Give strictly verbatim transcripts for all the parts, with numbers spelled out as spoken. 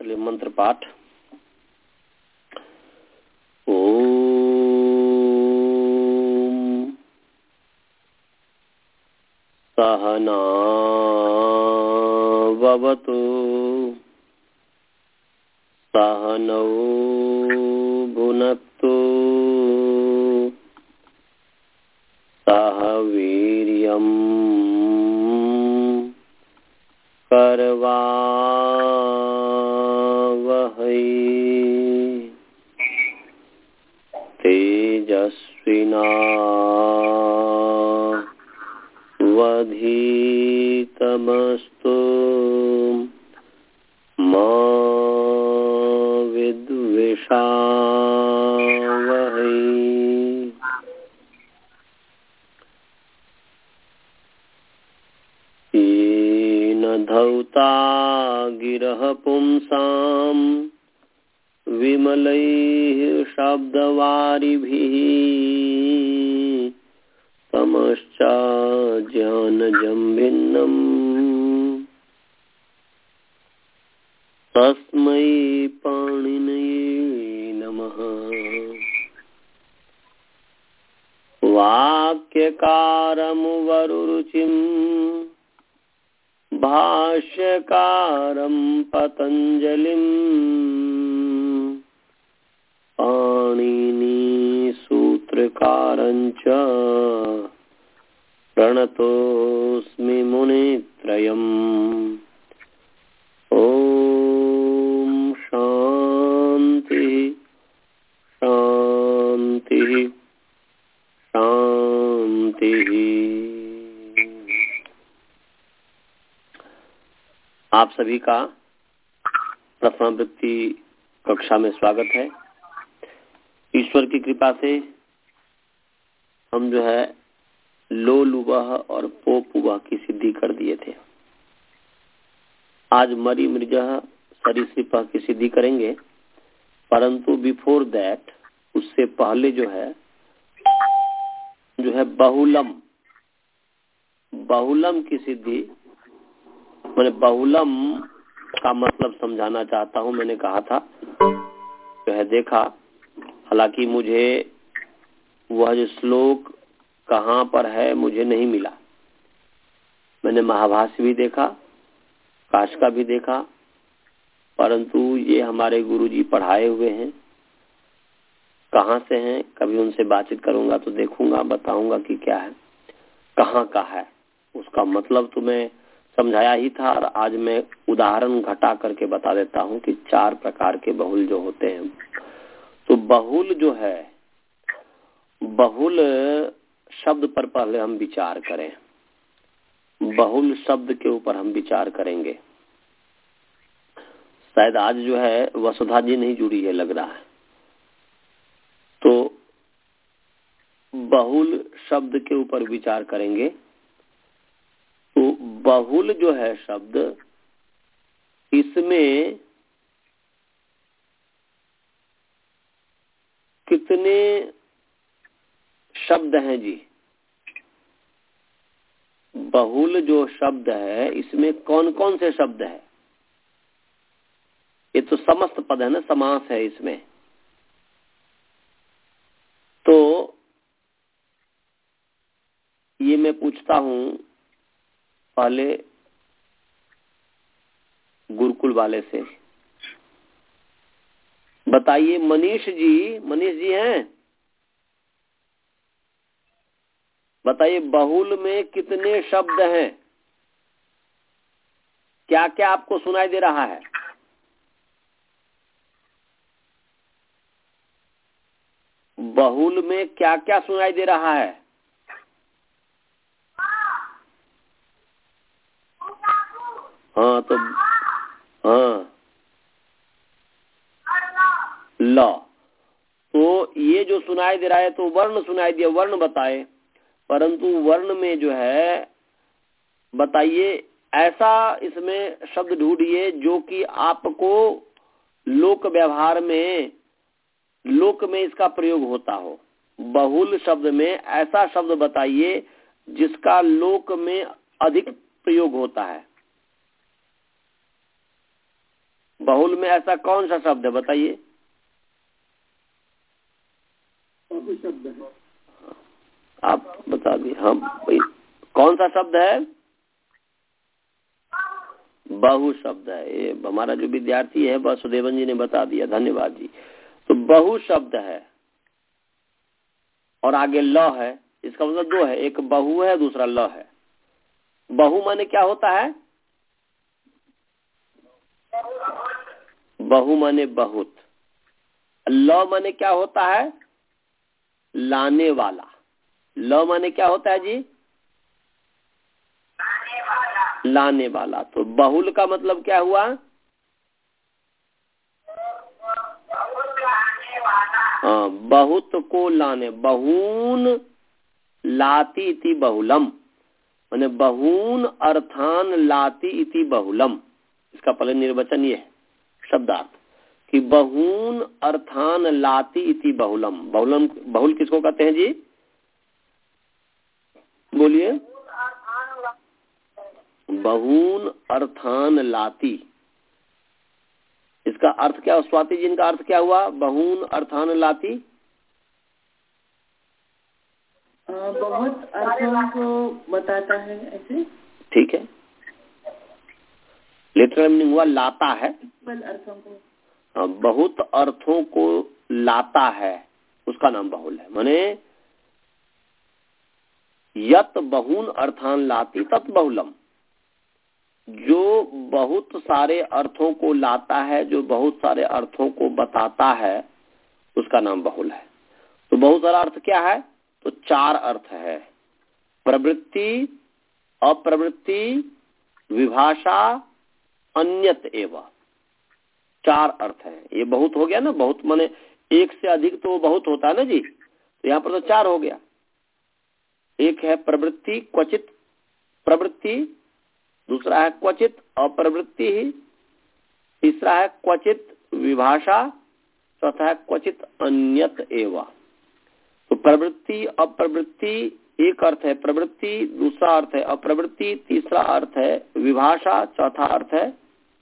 चलिए मंत्र पाठ। ओम सहना भवतु सहनौ भुनक्तु सह वीर्यं करवावहै तेजस्विना वधीतमस्तु मा विद्विषावहै। येन धौता गिरः पुंसां विमलैः शब्दवारिभिः तमश्च ज्ञानजं भिन्नम् तस्मै पाणिनये नमः। वाक्यकारं वरुरुचिं भाष्यकारं पतञ्जलिं पाणिनी सूत्रकारं च प्रणतोऽस्मि मुनित्रयम्। ओम शांति शांति शांति। आप सभी का प्रथमावृत्ति कक्षा में स्वागत है। ईश्वर की कृपा से हम जो है लो लुबह और पो पुबह की सिद्धि कर दिए थे। आज मरी मृजह सरीसृपह की सिद्धि करेंगे, परंतु बिफोर दैट उससे पहले जो है जो है बहुलम बहुलम की सिद्धि, मैंने बहुलम का मतलब समझाना चाहता हूं। मैंने कहा था जो है देखा, हालांकि मुझे वह जो श्लोक कहाँ पर है मुझे नहीं मिला। मैंने महाभाष्य भी देखा, काश का भी देखा, परंतु ये हमारे गुरुजी पढ़ाए हुए हैं। कहाँ से हैं, कभी उनसे बातचीत करूंगा तो देखूंगा, बताऊंगा कि क्या है, कहाँ का है। उसका मतलब तो मैं समझाया ही था, और आज मैं उदाहरण घटा करके बता देता हूँ कि चार प्रकार के बहुल जो होते हैं। तो बहुल जो है, बहुल शब्द पर पहले हम विचार करें। बहुल शब्द के ऊपर हम विचार करेंगे। शायद आज जो है वसुधा जी नहीं जुड़ी है, लग रहा है। तो बहुल शब्द के ऊपर विचार करेंगे। तो बहुल जो है शब्द, इसमें कितने शब्द हैं जी? बहुल जो शब्द है इसमें कौन कौन से शब्द है? ये तो समस्त पद है ना, समास है इसमें। तो ये मैं पूछता हूं पहले गुरुकुल वाले से, बताइए मनीष जी, मनीष जी हैं, बताइए बहुल में कितने शब्द हैं? क्या क्या आपको सुनाई दे रहा है? बहुल में क्या क्या सुनाई दे रहा है? हाँ तो हाँ ल। तो ये जो सुनाई दे रहा है तो वर्ण सुनाई दिया, वर्ण बताए। परंतु वर्ण में जो है बताइए, ऐसा इसमें शब्द ढूंढिए जो कि आपको लोक व्यवहार में, लोक में इसका प्रयोग होता हो। बहुल शब्द में ऐसा शब्द बताइए जिसका लोक में अधिक प्रयोग होता है। बहुल में ऐसा कौन सा शब्द है बताइए? बहु शब्द है। आप बता दिए। हाँ भाई, कौन सा शब्द है? बहु शब्द है। ये हमारा जो विद्यार्थी है वासुदेवन जी ने बता दिया, धन्यवाद जी। तो बहु शब्द है और आगे ल है, इसका मतलब दो है, एक बहु है दूसरा ल है। बहु माने क्या होता है? बहु माने बहुत। ल माने क्या होता है? लाने वाला। ल माने क्या होता है जी? लाने वाला। लाने वाला। तो बहुल का मतलब क्या हुआ? हाँ, बहुत को लाने। बहून लाती इति बहुलम, माने बहून अर्थान लाती इति बहुलम। इसका पहले निर्वचन ये है शब्दार्थ कि बहून अर्थान लाती इति बहुलम। बहुलम बहुल किसको कहते हैं जी? बोलिए। बहून अर्थान लाती, इसका अर्थ क्या? स्वाति जी, इनका अर्थ क्या हुआ? बहून अर्थान लाती। बहुत अर्थों को बताता है ऐसे। ठीक है, लिटरल मीनिंग हुआ लाता है। अर्थों को, हाँ, बहुत अर्थों को लाता है, उसका नाम बहुल है। माने यत बहून अर्थान लाती तत् बहुलम, जो बहुत सारे अर्थों को लाता है, जो बहुत सारे अर्थों को बताता है, उसका नाम बहुल है। तो बहुत सारा अर्थ क्या है? तो चार अर्थ है, प्रवृत्ति, अप्रवृत्ति, विभाषा, अन्यत एवं। चार अर्थ है। ये बहुत हो गया ना। बहुत माने एक से अधिक तो बहुत होता है ना जी, तो यहाँ पर तो चार हो गया। एक है प्रवृत्ति, क्वचित प्रवृत्ति, दूसरा है क्वचित अप्रवृत्ति ही, तीसरा है क्वचित विभाषा, चौथा है क्वचित अन्यत एवं। तो प्रवृत्ति अप्रवृत्ति एक अर्थ है प्रवृत्ति, दूसरा अर्थ है अप्रवृत्ति, तीसरा अर्थ है विभाषा, चौथा अर्थ है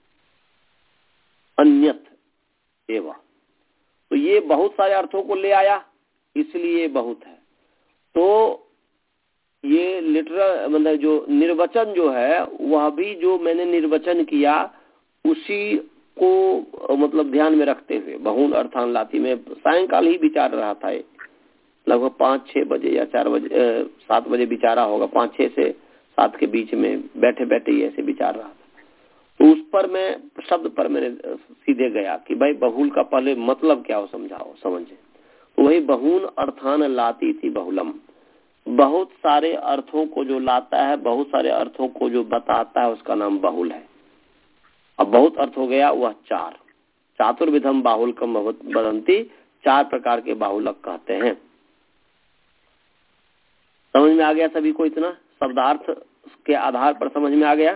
अन्यत एवं। तो ये बहुत सारे अर्थों को ले आया, इसलिए बहुत है। तो ये लिटरल मतलब जो निर्वचन जो है, वह भी जो मैंने निर्वचन किया उसी को मतलब ध्यान में रखते हुए बहुल अर्थान लाती में सायंकाल ही विचार रहा था। लगभग पाँच छह बजे या चार बजे सात बजे विचारा होगा, पाँच छह से सात के बीच में बैठे बैठे ही ऐसे विचार रहा था। तो उस पर मैं शब्द पर मैंने सीधे गया कि भाई बहुल का पहले मतलब क्या हो समझाओ, समझे। तो वही बहुन अर्थान लाती थी बहुलम, बहुत सारे अर्थों को जो लाता है, बहुत सारे अर्थों को जो बताता है, उसका नाम बहुल है। अब बहुत अर्थ हो गया, वह चार। चातुर्विधम बाहुल्यम वदंती, चार प्रकार के बाहुलक कहते हैं। समझ में आ गया सभी को? इतना शब्दार्थ के आधार पर समझ में आ गया?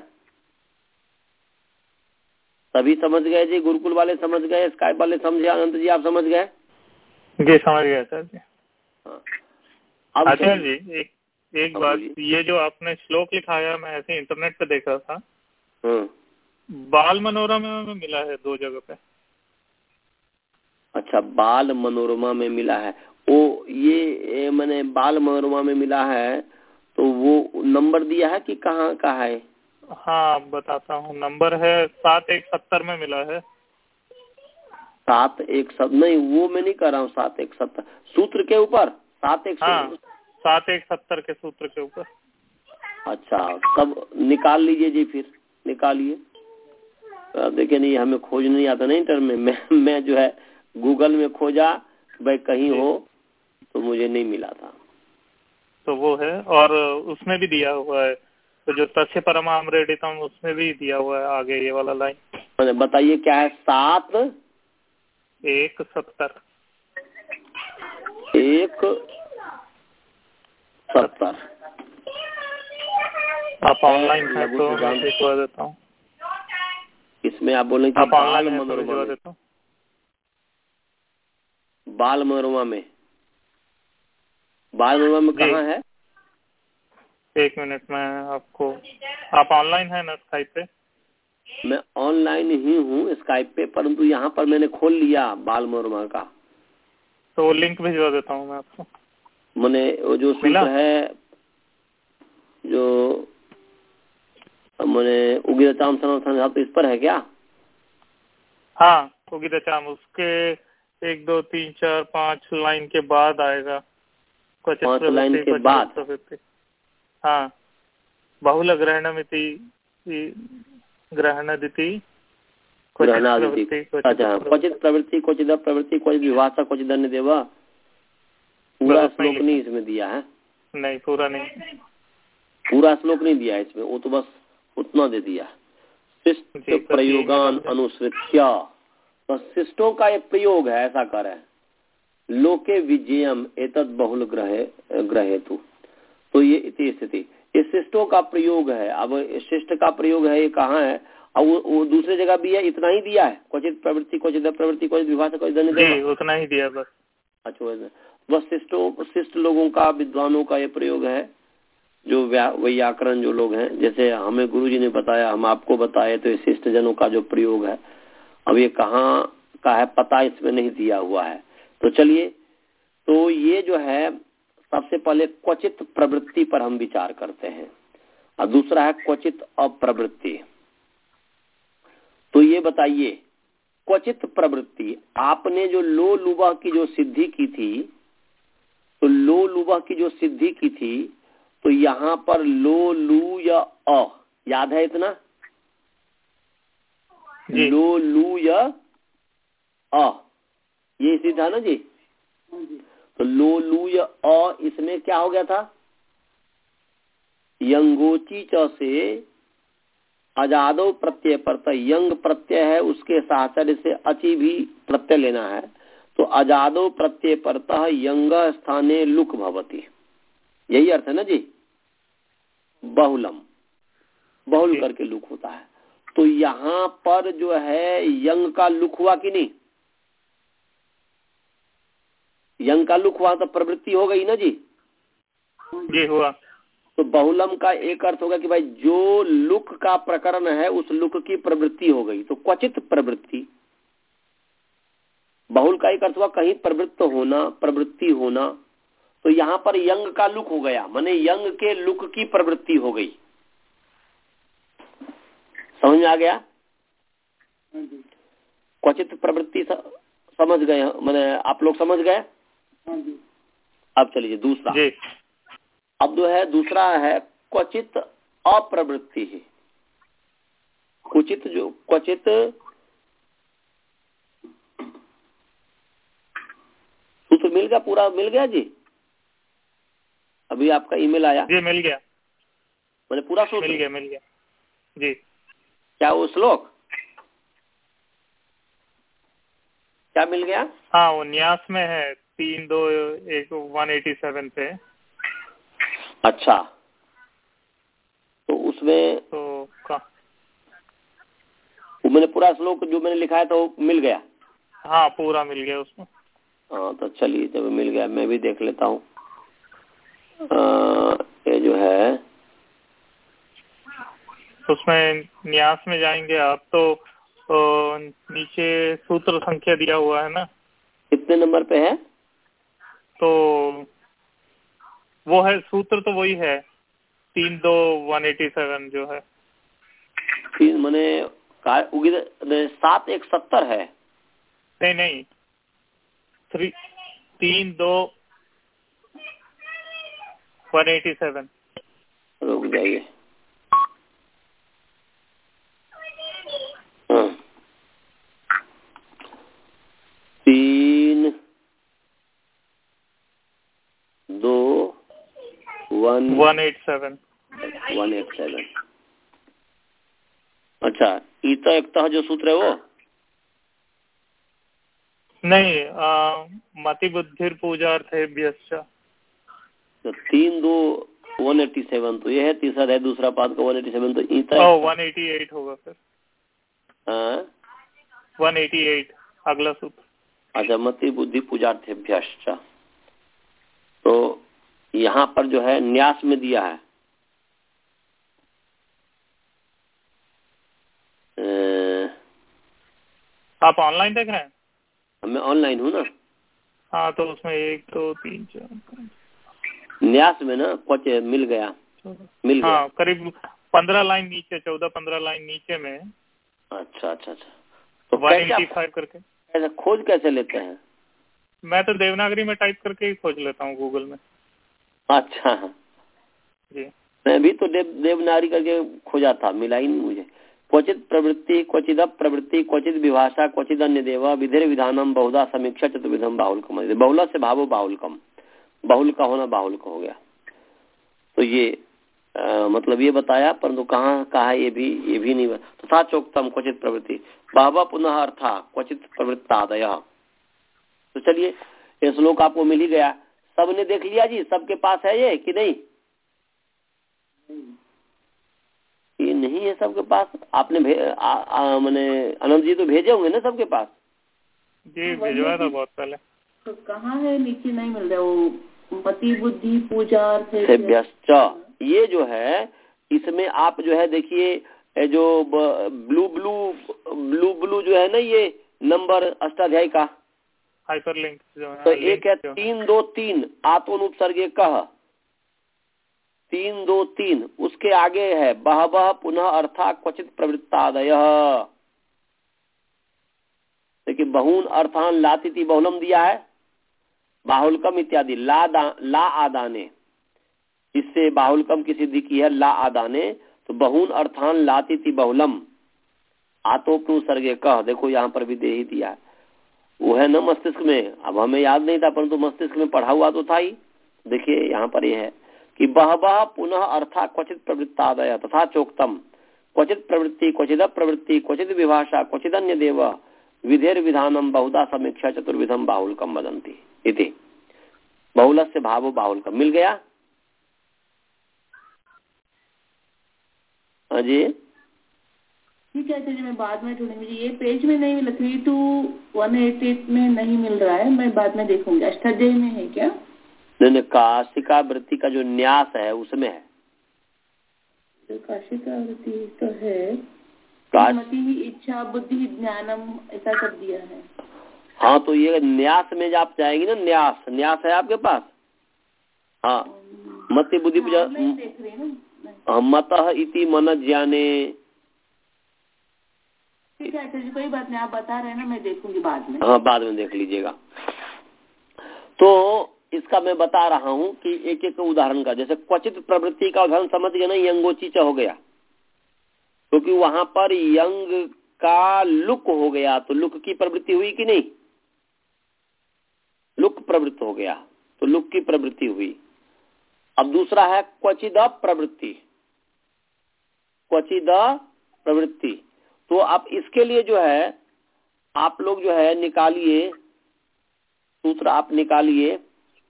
सभी समझ गए जी? गुरुकुल वाले समझ गए, स्काइप वाले समझे, अनंत जी आप समझ गए? जी समझ गया सर जी। हाँ। आचार्य जी एक एक बात, ये जो आपने श्लोक लिखाया, मैं ऐसे इंटरनेट पे देख रहा था, बाल मनोरमा में मिला है दो जगह पे। अच्छा, बाल मनोरमा में मिला है। वो ये मैंने बाल मनोरमा में मिला है, तो वो नंबर दिया है कि कहाँ का है? हाँ बताता हूँ, नंबर है सात एक सत्तर में मिला है। सात एक सत्तर नहीं, वो मैं नहीं कर रहा हूँ। सात एक सत्तर सूत्र के ऊपर, सात एक हाँ, सात एक सत्तर के सूत्र के ऊपर। अच्छा, तब निकाल लीजिए जी, फिर निकालिए। देखिए नहीं, हमें खोज नहीं आता नहीं इंटर में। मैं मैं जो है गूगल में खोजा, भाई कहीं हो, तो मुझे नहीं मिला था। तो वो है, और उसमें भी दिया हुआ है, तो जो तस्य परमाम रेडितम उसमें भी दिया हुआ है आगे ये वाला लाइन। बताइए क्या है? सात एक सत्तर एक सत्तर। आप ऑनलाइन है तो मैं भिजवा देता हूँ। इसमें आप बोले कि आप बाल ऑनलाइन मनोरमा भिजवा में, देता हूँ। बाल मनोरमा में, बाल मनोरमा में कहाँ है? एक मिनट में आपको, आप ऑनलाइन है ना स्काइप पे? मैं ऑनलाइन ही हूँ स्काइप पे, परंतु यहाँ पर मैंने खोल लिया बाल मनोरमा का। तो लिंक भिजवा देता हूँ मैं आपको। मैंने वो जो सूत्र है जो मैंने उगिरचाम सनातन, तो इस पर है क्या? हाँ, उगिरचाम उसके एक दो तीन चार पाँच लाइन के बाद आएगा। पाँच लाइन के बाद? हाँ, बहुल ग्रहणमिति ग्रहणदिति ग्रहणादिति। अच्छा, क्वचित प्रवृत्ति क्वचित प्रवृत्ति क्वचित विभाषा क्वचित अन्य देव। पूरा श्लोक नहीं इसमें दिया है? नहीं, पूरा नहीं, पूरा श्लोक नहीं दिया है इसमें, वो तो बस उतना दे दिया। शिष्ट प्रयोगान अनुसृत्य, तो शिष्टों का एक प्रयोग है, ऐसा कर है। लोके विजयम एतद बहुल ग्रहे ग्रहेतु, तो ये इति स्थिति, ये शिष्टों का प्रयोग है। अब शिष्ट का प्रयोग है, ये कहाँ है? अब वो, वो दूसरे जगह भी है, इतना ही दिया है, क्वचित प्रवृत्ति क्वचित प्रवृत्ति क्वचित विभाषा क्वचित अन्य देव, उतना ही दिया बस। अच्छा, बस शिष्टों शिष्ट लोगों का, विद्वानों का ये प्रयोग है, जो व्याकरण जो लोग हैं, जैसे हमें गुरुजी ने बताया, हम आपको बताए, तो ये शिष्ट जनों का जो प्रयोग है। अब ये कहाँ का है पता इसमें नहीं दिया हुआ है। तो चलिए, तो ये जो है सबसे पहले क्वचित प्रवृत्ति पर हम विचार करते हैं, और दूसरा है क्वचित अप्रवृत्ति। तो ये बताइए, क्वचित प्रवृत्ति, आपने जो लो लुबा की जो सिद्धि की थी, तो लो लुबा की जो सिद्धि की थी, तो यहाँ पर लो लू या अ, याद है इतना? लो लू या अ, ये सिद्ध था ना जी? तो लो लू या अ, इसमें क्या हो गया था? यंगोची च से अजादो प्रत्यय पर, यंग प्रत्यय है, उसके साहचर्य से अचि भी प्रत्यय लेना है। तो अजादो प्रत्यय परतः यंग स्थाने लुक भवति, यही अर्थ है ना जी? बहुलम, बहुल करके लुक होता है। तो यहाँ पर जो है यंग का लुक हुआ कि नहीं? यंग का लुक हुआ तो प्रवृत्ति हो गई ना जी? जी हुआ। तो बहुलम का एक अर्थ होगा कि भाई जो लुक का प्रकरण है, उस लुक की प्रवृत्ति हो गई, तो क्वचित प्रवृत्ति। बहुल का एक अर्थ हुआ कहीं प्रवृत्त होना, प्रवृत्ति होना। तो यहाँ पर यंग का लुक हो गया, माने यंग के लुक की प्रवृत्ति हो गई। समझ में आ गया? क्वचित प्रवृत्ति समझ गए, माने आप लोग समझ गए? अब चलिए दूसरा। अब जो है दूसरा है क्वचित अप्रवृत्ति है। क्वचित जो क्वचित सूत्र मिल गया, पूरा मिल गया जी? अभी आपका ईमेल आया जी? मिल गया, मैंने पूरा सूत्र मिल गया मिल गया जी। क्या वो श्लोक क्या मिल गया? हाँ, वो न्यास में है, तीन दो एक वन एटी सेवन पे। अच्छा, तो उसमें तो का वो मैंने पूरा श्लोक जो मैंने लिखा है तो मिल गया? हाँ, पूरा मिल गया उसमें। हाँ, तो चलिए, जब मिल गया मैं भी देख लेता हूँ। ये जो है उसमें न्यास में जाएंगे आप तो, तो नीचे सूत्र संख्या दिया हुआ है ना? कितने नंबर पे है? तो वो है सूत्र, तो वही है तीन दो वन एटी सेवन जो है। तीन मैंने सात एक सत्तर है। नहीं नहीं, थ्री तीन दो वन एटी सेवन। रुक जाइए, तीन दो one one eight seven one eight seven. अच्छा, ईता एकता जो सूत्र है वो नहीं, मति बुद्धिर पूजार्थेभ्यश्च। तो तीन दो वन एटी सेवन, तो ये है तीसरा है, दूसरा पाद का वन एटी सेवन, तो ईता ओ वन एटी एट होगा फिर। हाँ, वन एटी एट अगला सूत्र। अच्छा, मति बुद्धि पूजार्थेभ्यश्च। तो यहाँ पर जो है न्यास में दिया है आप ऑनलाइन देख रहे हैं? मैं ऑनलाइन हूँ ना। हाँ, तो उसमें एक दो तीन चार न्यास में ना कुछ मिल गया, मिल गया। हाँ, करीब पंद्रह लाइन नीचे, चौदह पंद्रह लाइन नीचे में। अच्छा अच्छा अच्छा। तो वन एटी फाइव करके कैसे खोज कैसे लेते हैं? मैं तो देवनागरी में टाइप करके ही खोज लेता हूँ गूगल में। अच्छा जी, मैं भी तो देव देवनागरी करके खोजा था, मिला ही नहीं मुझे। क्वचित प्रवृत्ति, क्वचिद प्रवृत्ति, क्वचित विभाषा, क्वचिद अन्य देव, विधिर विधानम बहुधा समीक्षा चतुर्विधम बाहुलकम। बहुला से भावो बाहुलकम, बाहुल का होना बाहुल का हो गया। तो ये आ, मतलब ये बताया, परंतु कहाँ कहा ये भी ये भी नहीं। तथा तो चोक्तम क्वचित प्रवृत्ति बाबा पुनः अर्था क्वचित प्रवृत्तादय। तो चलिए ये श्लोक आपको मिल ही गया, सबने देख लिया जी, सबके पास है ये कि नहीं? ये नहीं है सबके पास। आपने मैंने अनंत जी तो भेजे होंगे ना सबके पास? जी भेजवा था बहुत पहले। तो कहाँ है? नीचे नहीं मिल रहा वो मति बुद्धि पूजा से ये जो है इसमें आप जो है देखिए जो ब्लू ब्लू ब्लू ब्लू जो है ना ये नंबर अष्टाध्यायी का हाइपरलिंक जो है, तो एक है तीन दो तीन आत्मोपसर्गे कह, तीन दो तीन, उसके आगे है बहवः पुनः अर्था क्वचित प्रवृत्तादय। देखिए बहुन अर्थान लातिथि बहुलम दिया है, बाहुलकम इत्यादि ला दा, ला आदाने, इससे बाहुलकम की सिद्धि की है ला आदाने। तो बहुन अर्थान लातिथि बहुलम आतोपनु सर्गे कह, देखो यहाँ पर भी दे ही दिया है, वो है न मस्तिष्क में। अब हमें याद नहीं था परंतु मस्तिष्क में पढ़ा हुआ तो था ही। देखिए यहाँ पर यह है कि बहवः पुनः अर्था क्वचित प्रवृत्तादय तथा चोक्तम क्वचित प्रवृत्ति क्वचिद प्रवृत्ति क्वचित विभाषा क्वचिद अन्य देव विधेर विधानम बहुधा समीक्षा चतुर्विधम बाहुलकम वदंती इति। बहुल से भावो बाहुलकम मिल गया। जी ठीक है चलिए, मैं बाद में ढूंढूंगी। ये पेज में नहीं मिला, three two one eight eight में नहीं मिल रहा है, मैं बाद में देखूंगी। अष्टाध्यायी में है क्या? नहीं, काशिका वृत्ति का जो न्यास है उसमें है। तो काशिका वृत्ति तो है, मति ही इच्छा बुद्धि ज्ञानम ऐसा सब दिया है। हाँ तो ये न्यास में जब आप जाएंगे ना, न्यास न्यास है आपके पास? हाँ, मति बुद्धि देख रही हूँ मतः इति मन ज्ञाने। ठीक है अच्छा जी, कोई बात नहीं, आप बता रहे हैं ना, मैं देखूंगी बाद में। हाँ बाद में देख लीजिएगा। तो इसका मैं बता रहा हूँ कि एक एक उदाहरण का, जैसे क्वचित प्रवृत्ति का उदाहरण समझ गए ना, यंगोचिच हो गया क्योंकि तो वहां पर यंग का लुक हो गया, तो लुक की प्रवृत्ति हुई कि नहीं? लुक प्रवृत्त हो गया तो लुक की प्रवृत्ति हुई। अब दूसरा है क्वचिद प्रवृत्ति, क्वचिद प्रवृत्ति। तो आप इसके लिए जो है आप लोग जो है निकालिए सूत्र, आप निकालिए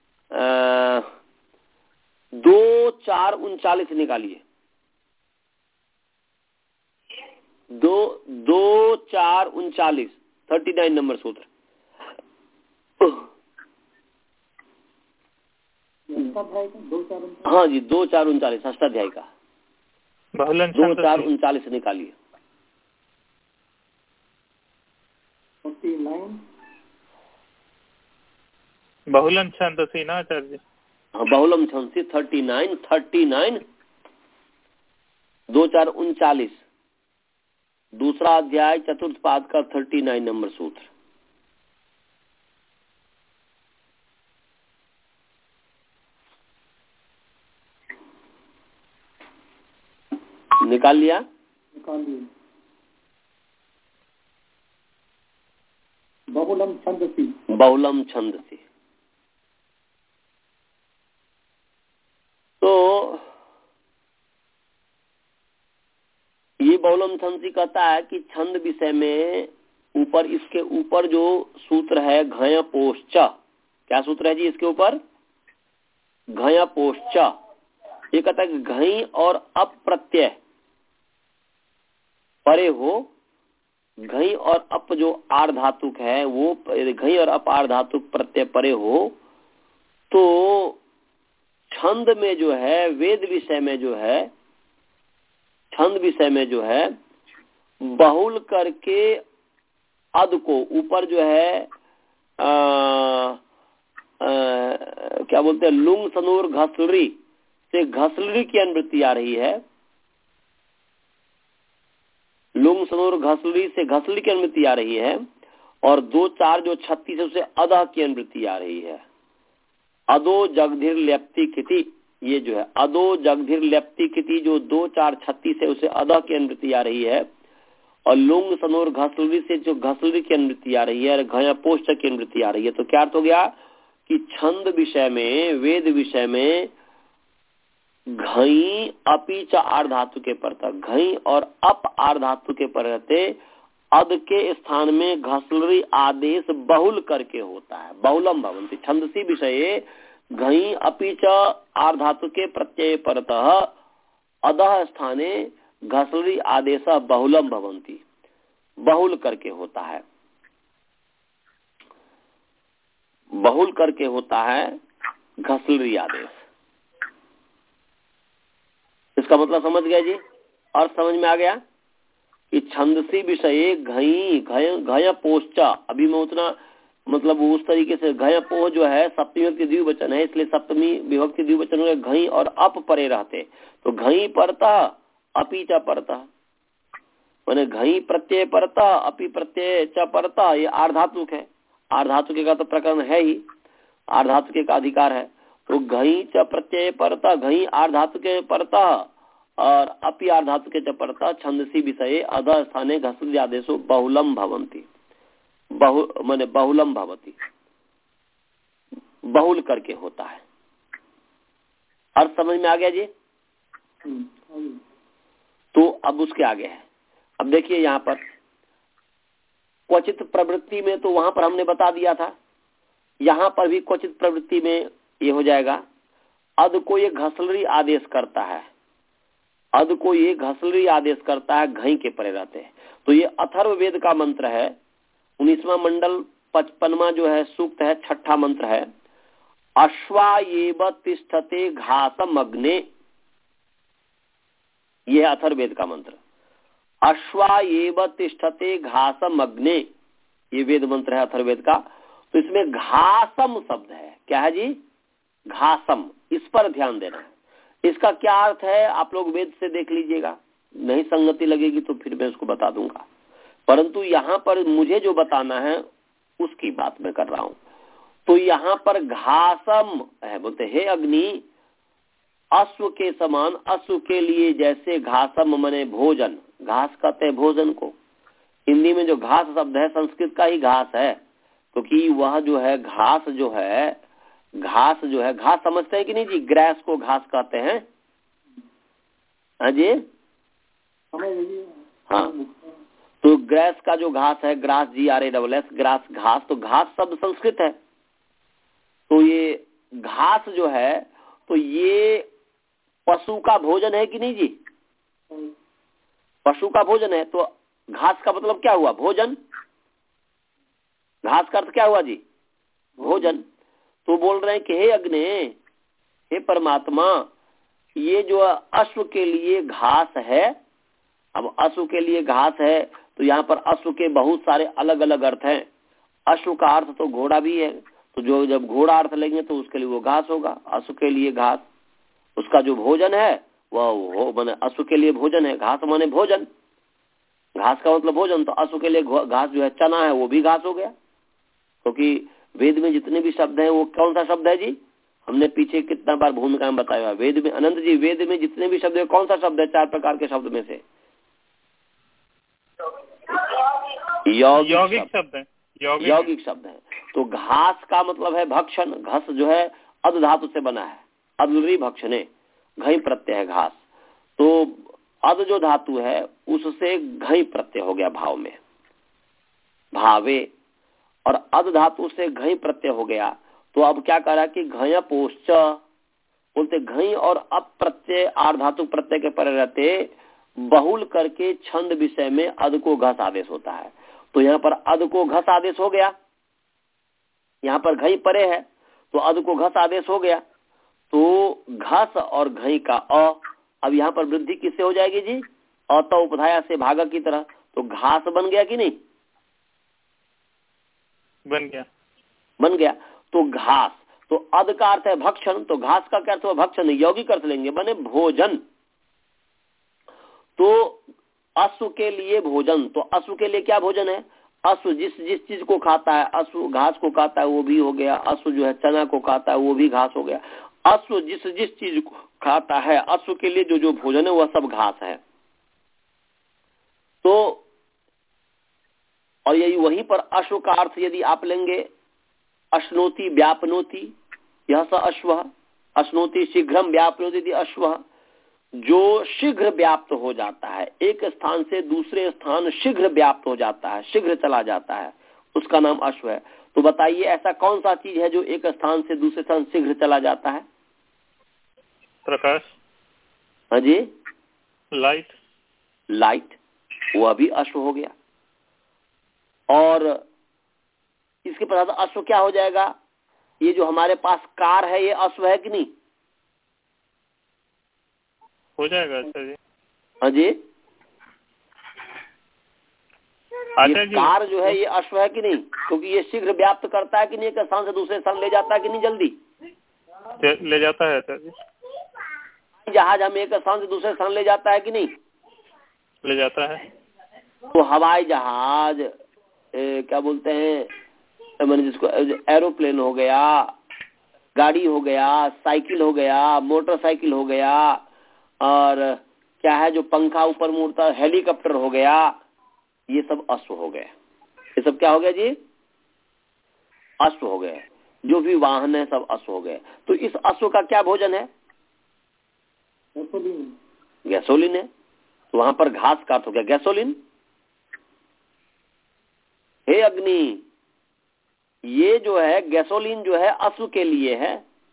दो चार उनचालीस निकालिए, दो दो चार उनचालीस थर्टी नाइन नंबर सूत्र। हाँ जी, दो चार उनचालीस अष्टाध्यायी का दो चार उनचालीस निकालिए। बहुलम छंदसी ना आचार्य? हाँ बहुलम छंदसी थर्टी नाइन थर्टी नाइन दो चार उनचालीस, दूसरा अध्याय चतुर्थ पाद का थर्टी नाइन नंबर सूत्र। निकाल लिया? निकाल लिया। बहुलम छंदसी, बहुलम छंदसी। तो ये बहुलम छंदसी कहता है कि छंद विषय में ऊपर, इसके ऊपर जो सूत्र है घय पोश्च, क्या सूत्र है जी इसके ऊपर? घय पोश्च। ये कहता है कि घई और अप्रत्यय परे हो, घई और अप जो आर्धातुक है वो, घई और अप आर्धातुक प्रत्यय परे हो, तो छंद में जो है, वेद विषय में जो है, छंद विषय में जो है बहुल करके अद को ऊपर जो है आ, आ, क्या बोलते हैं, लुंग सनूर घसलरी से घसलरी की अनुवृत्ति आ रही है। लुंग सनूर घसलरी से घसलरी की अनुवृत्ति आ रही है और दो चार जो छत्तीस है उसे अदह की अनुवृत्ति आ रही है। अदो जगधिर लेप्ति किति, ये जो है अदो जगधिर लेप्ति किति जो दो चार छत्तीस है उसे अदह की अनुवृत्ति आ रही है। और लुंग सनोर घसलरी से जो घसलरी की अनुवृत्ति आ रही है, घया पोष्ट की अनुवृत्ति आ रही है। तो क्या अर्थ हो गया कि छंद विषय में, वेद विषय में घई अपी च आर्ध धातु के पर तक, घई और अप आर्ध धातु के पर रहते अद के स्थान में घसलरी आदेश बहुल करके होता है। बहुलम भवन्ति छंदसी विषये घई अपी च आर्ध धातु के प्रत्यय परतः अदह स्थाने घसलरी आदेश बहुलम भवन्ति, बहुल करके होता है, बहुल करके होता है घसलरी आदेश। इसका मतलब समझ गया जी, और समझ में आ गया कि छंदसी विषय घई घय घय पोष्चा, अभी मैं उतना मतलब उस तरीके से घय पोह जो है सप्तमी विभक्ति द्विवचन है, इसलिए सप्तमी विभक्ति द्विवचन में घई और अप परे रहते, तो घई परता अपी च परता, माने घई प्रत्यय परता अपी प्रत्यय च परता, ये आर्धातुक है। आर्धातुके का तो प्रकरण है ही, आर्धातुके का अधिकार है। तो घई च प्रत्यय परता, घई आर्धातुके परता और अपि आर्धातुके च परता छंदसी विषये अधः स्थाने घसलरी आदेशो बहुलम भवन्ति, बहु माने बहुलम भवति, बहुल करके होता है। अर्थ समझ में आ गया जी? तो अब उसके आगे है, अब देखिए यहाँ पर क्वचित प्रवृत्ति में, तो वहां पर हमने बता दिया था, यहाँ पर भी क्वचित प्रवृत्ति में ये हो जाएगा अद को ये घसलरी आदेश करता है, अद को ये घसलरी आदेश करता है, घई के परे रहते हैं। तो ये अथर्ववेद का मंत्र है, उन्नीसवां मंडल पचपनवा जो है सूक्त है, छठा मंत्र है, अश्वायेव तिष्ठते घासम अग्ने, यह अथर्ववेद का मंत्र। अश्वायेव तिष्ठते घासम अग्ने, ये वेद मंत्र है अथर्ववेद का। तो इसमें घासम शब्द है, क्या है जी? घासम, इस पर ध्यान देना है। इसका क्या अर्थ है आप लोग वेद से देख लीजिएगा, नहीं संगति लगेगी तो फिर मैं उसको बता दूंगा, परंतु यहाँ पर मुझे जो बताना है उसकी बात मैं कर रहा हूं। तो यहाँ पर घासम है, बोलते हे अग्नि अश्व के समान, अश्व के लिए जैसे घासम मने भोजन, घास कहते हैं भोजन को। हिंदी में जो घास शब्द है संस्कृत का ही घास है, क्योंकि तो वह जो है घास जो है, घास जो है, घास समझते हैं कि नहीं जी? ग्रास को घास कहते हैं, हाँ जी, हाँ। तो ग्रास का जो घास है, grass G R A double S, grass घास, तो घास शब्द संस्कृत है। तो ये घास जो है, तो ये पशु का भोजन है कि नहीं जी? पशु का भोजन है। तो घास का मतलब क्या हुआ? भोजन। घास का अर्थ क्या हुआ जी? भोजन। तो बोल रहे हैं कि हे अग्नि, हे परमात्मा, ये जो अश्व के लिए घास है, अब अश्व के लिए घास है तो यहाँ पर अश्व के बहुत सारे अलग अलग अर्थ हैं। अश्व का अर्थ तो घोड़ा भी है, तो जो जब घोड़ा अर्थ लेंगे तो उसके लिए वो घास होगा, अश्व के लिए घास। उसका जो भोजन है वह वो माने अश्व के लिए भोजन है, घास माने भोजन, घास का मतलब भोजन। तो अश्व के लिए घास जो है चना है, वो भी घास हो गया, क्योंकि तो वेद में जितने भी शब्द हैं वो कौन सा शब्द है जी? हमने पीछे कितना बार भूमिका में बताया, वेद में, अनंत जी, वेद में जितने भी शब्द है कौन सा शब्द है? चार प्रकार के शब्द में से यौगिक शब्द है, यौगिक शब्द है। तो घास का मतलब है भक्षण, घस जो है अद धातु से बना है, अदलरी भक्षणे, घई प्रत्यय है घास। तो अद जो धातु है उससे घई प्रत्यय हो गया भाव में, भावे, और अद धातु से घई प्रत्यय हो गया। तो अब क्या कह रहा है कि घय पोष्च, बोलते घई और अप प्रत्यय आर्ध धातु प्रत्यय के पर रहते बहुल करके छंद विषय में अद को घस आदेश होता है। तो यहाँ पर अद को घस आदेश हो गया, यहाँ पर घई परे है तो अद को घस आदेश हो गया। तो घस और घई का अ, अब यहाँ पर वृद्धि किससे हो जाएगी जी? अत उपधाया से भागक की तरह। तो घास बन गया कि नहीं? बन गया बन गया। तो घास, तो अद का अर्थ है भक्षण, तो घास का क्या अर्थ हुआ? भक्षण। यौगिक अर्थ लेंगे बने भोजन। तो अश्व के लिए भोजन, तो अश्व के लिए क्या भोजन है? अश्व जिस जिस चीज को खाता है, अश्व घास को खाता है वो भी हो गया, अश्व जो है चना को खाता है वो भी घास हो गया। अश्व जिस जिस चीज को खाता है, अश्व के लिए जो जो भोजन है वह सब घास है। तो और यही वहीं पर अश्व का अर्थ यदि आप लेंगे, अश्नोति व्यापनोति, यह स अश्व, अश्नोति शीघ्रम व्यापनोति यदि अश्व, जो शीघ्र व्याप्त हो जाता है, एक स्थान से दूसरे स्थान शीघ्र व्याप्त हो जाता है, शीघ्र चला जाता है, उसका नाम अश्व है। तो बताइए ऐसा कौन सा चीज है जो एक स्थान से दूसरे स्थान शीघ्र चला जाता है? प्रकाश। हाँ जी, लाइट। लाइट, वह भी अश्व हो गया। और इसके पश्चात अश्व क्या हो जाएगा? ये जो हमारे पास कार है ये अश्व है कि नहीं? हो जाएगा। अच्छा जी। हाँ जी, अच्छा ये जी। कार जो है ये अश्व है कि नहीं? क्योंकि ये शीघ्र व्याप्त करता है कि नहीं, एक स्थान से दूसरे स्थान ले जाता है कि नहीं जल्दी? ले जाता है। अच्छा जी। जहाज हमें एक स्थान से दूसरे स्थान ले जाता है कि नहीं? ले जाता है। तो हवाई जहाज, ए, क्या बोलते हैं मैंने जिसको, एरोप्लेन हो गया, गाड़ी हो गया, साइकिल हो गया, मोटरसाइकिल हो गया, और क्या है जो पंखा ऊपर मुड़ता है, हेलीकॉप्टर हो गया, ये सब अश्व हो गए। ये सब क्या हो गया जी? अश्व हो गए। जो भी वाहन है सब अश्व हो गए। तो इस अश्व का क्या भोजन है? गैसोलीन है। तो वहां पर घास का अर्थ हो गया गैसोलीन। हे अग्नि, ये जो है गैसोलीन जो है अश्व के लिए है।